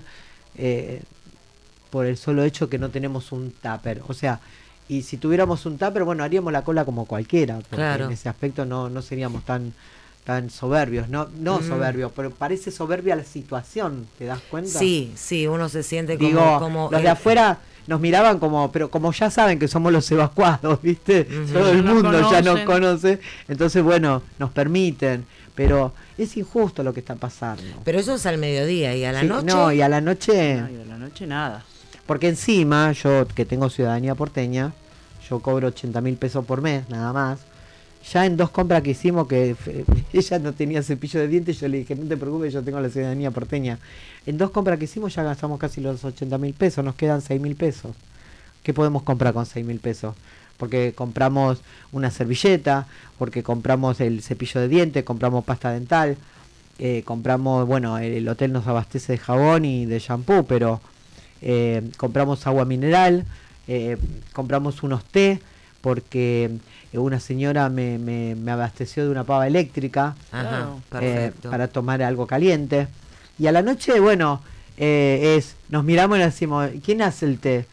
por el solo hecho que no tenemos un tupper. O sea, y si tuviéramos un tupper, bueno, haríamos la cola como cualquiera, porque claro, en ese aspecto no seríamos tan soberbios, no soberbios, pero parece soberbia la situación, ¿te das cuenta? Sí, uno se siente como... Digo, los de afuera nos miraban pero como ya saben que somos los evacuados, ¿viste? Todo el mundo ya nos conoce, entonces bueno, nos permiten, pero es injusto lo que está pasando. Pero eso es al mediodía, ¿y a la noche? No, y a la noche... No, y a la noche nada. Porque encima, yo que tengo ciudadanía porteña, yo cobro 80.000 pesos por mes, nada más. Ya en 2 compras que hicimos, que ella no tenía cepillo de dientes, yo le dije, no te preocupes, yo tengo la ciudadanía porteña. En 2 compras que hicimos ya gastamos casi los 80.000 pesos, nos quedan 6.000 pesos. ¿Qué podemos comprar con 6.000 pesos? Porque compramos una servilleta, porque compramos el cepillo de dientes, compramos pasta dental, compramos, bueno, el hotel nos abastece de jabón y de shampoo, pero compramos agua mineral, compramos unos té, porque una señora me abasteció de una pava eléctrica. Ajá, perfecto, para tomar algo caliente. Y a la noche, bueno, nos miramos y le decimos, ¿quién hace el té?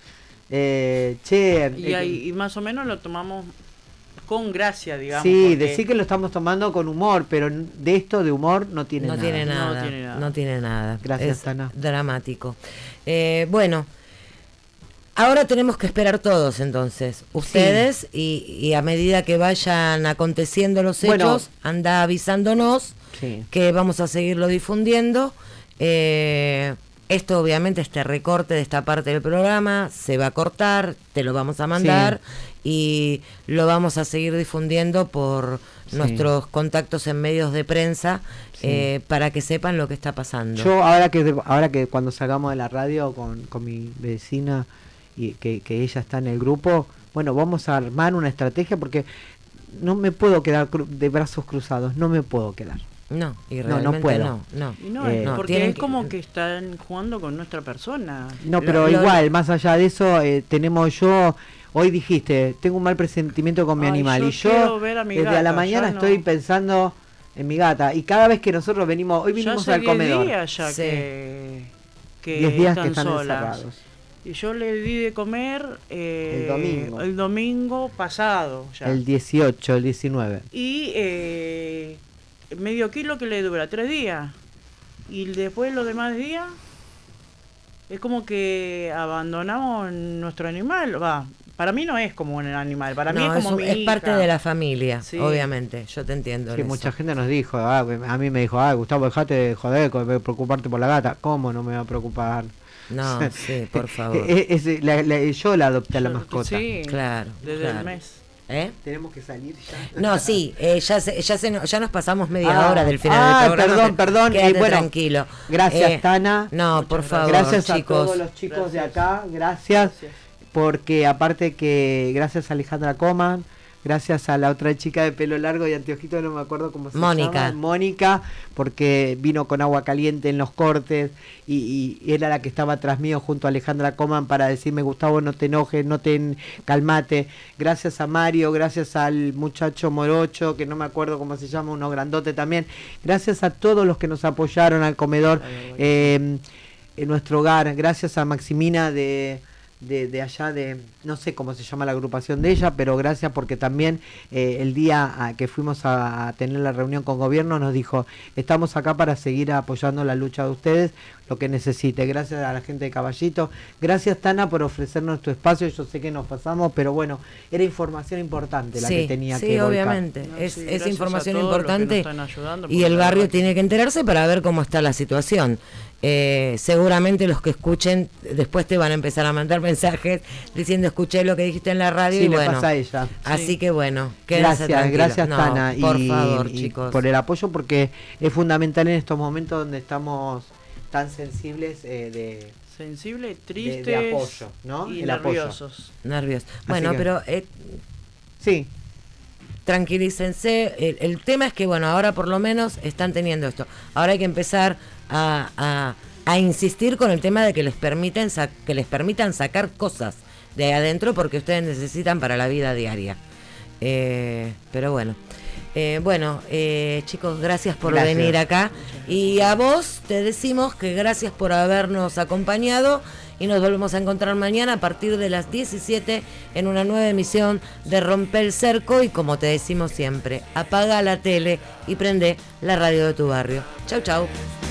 Y más o menos lo tomamos con gracia, digamos. Sí, decir que lo estamos tomando con humor, pero de esto de humor no tiene nada. No tiene nada. Gracias, es Tana. Dramático. Bueno, ahora tenemos que esperar todos entonces, ustedes, sí, y a medida que vayan aconteciendo los hechos, anda avisándonos, sí, que vamos a seguirlo difundiendo. Esto obviamente, este recorte de esta parte del programa se va a cortar, te lo vamos a mandar, sí, y lo vamos a seguir difundiendo por nuestros contactos en medios de prensa, sí, para que sepan lo que está pasando. Yo ahora que cuando salgamos de la radio con mi vecina y que ella está en el grupo, bueno, vamos a armar una estrategia porque no me puedo quedar de brazos cruzados, no me puedo quedar. No, y realmente no puedo. No, porque es como que están jugando con nuestra persona. No, pero igual, más allá de eso, hoy dijiste, tengo un mal presentimiento con mi animal, y yo desde a la mañana estoy pensando en mi gata, y cada vez que nosotros hoy vinimos al comedor. Ya 10 días que 10 días que están solas. Encerrados. Y yo le di de comer el domingo pasado. Ya. El 18, el 19. Y medio kilo que le dura 3 días. Y después los demás días es como que abandonamos nuestro animal. Para mí no es como un animal, para mí es como mi hija. Es parte de la familia, sí, obviamente, yo te entiendo. Sí, mucha gente nos dijo, a mí me dijo, Gustavo, dejate de joder, preocuparte por la gata. ¿Cómo no me va a preocupar? No, sí, por favor. Yo la adopté a la mascota. Sí, claro. Desde el mes. Tenemos que salir ya. No, sí, ya nos pasamos media hora del final del programa. Perdón. Quédate tranquilo. Gracias, Tana. No, por favor, gracias chicos. A todos los chicos de acá, gracias. Porque aparte que gracias a Alejandra Coman, gracias a la otra chica de pelo largo y anteojito, no me acuerdo cómo se llama. Mónica, porque vino con agua caliente en los cortes y era la que estaba atrás mío junto a Alejandra Coman para decirme, Gustavo, no te enojes, calmate. Gracias a Mario, gracias al muchacho morocho, que no me acuerdo cómo se llama, uno grandote también. Gracias a todos los que nos apoyaron al comedor en nuestro hogar. Gracias a Maximina de de allá de, no sé cómo se llama la agrupación de ella, pero gracias porque también el día que fuimos a tener la reunión con gobierno nos dijo, estamos acá para seguir apoyando la lucha de ustedes, lo que necesite. Gracias a la gente de Caballito, gracias Tana por ofrecernos tu espacio, yo sé que nos pasamos, pero bueno, era información importante la que tenía que volcar. Obviamente, es información importante y y el barrio tiene que enterarse para ver cómo está la situación. Seguramente los que escuchen después te van a empezar a mandar mensajes diciendo escuché lo que dijiste en la radio, sí, y le bueno, pasa a ella. Así que bueno, gracias Tana, por favor, y chicos, por el apoyo, porque es fundamental en estos momentos donde estamos tan sensibles sensible, tristes de apoyo, ¿no? Y el nerviosos. Nerviosos. Bueno, que, pero sí. Tranquilícense. El tema es que bueno, ahora por lo menos están teniendo esto. Ahora hay que empezar a insistir con el tema de que les permitan sacar cosas de ahí adentro porque ustedes necesitan para la vida diaria. Pero bueno. Chicos, gracias por venir acá. Y a vos te decimos que gracias por habernos acompañado. Y nos volvemos a encontrar mañana a partir de las 17 en una nueva emisión de Rompe el Cerco. Y como te decimos siempre, apaga la tele y prende la radio de tu barrio. Chau, chau.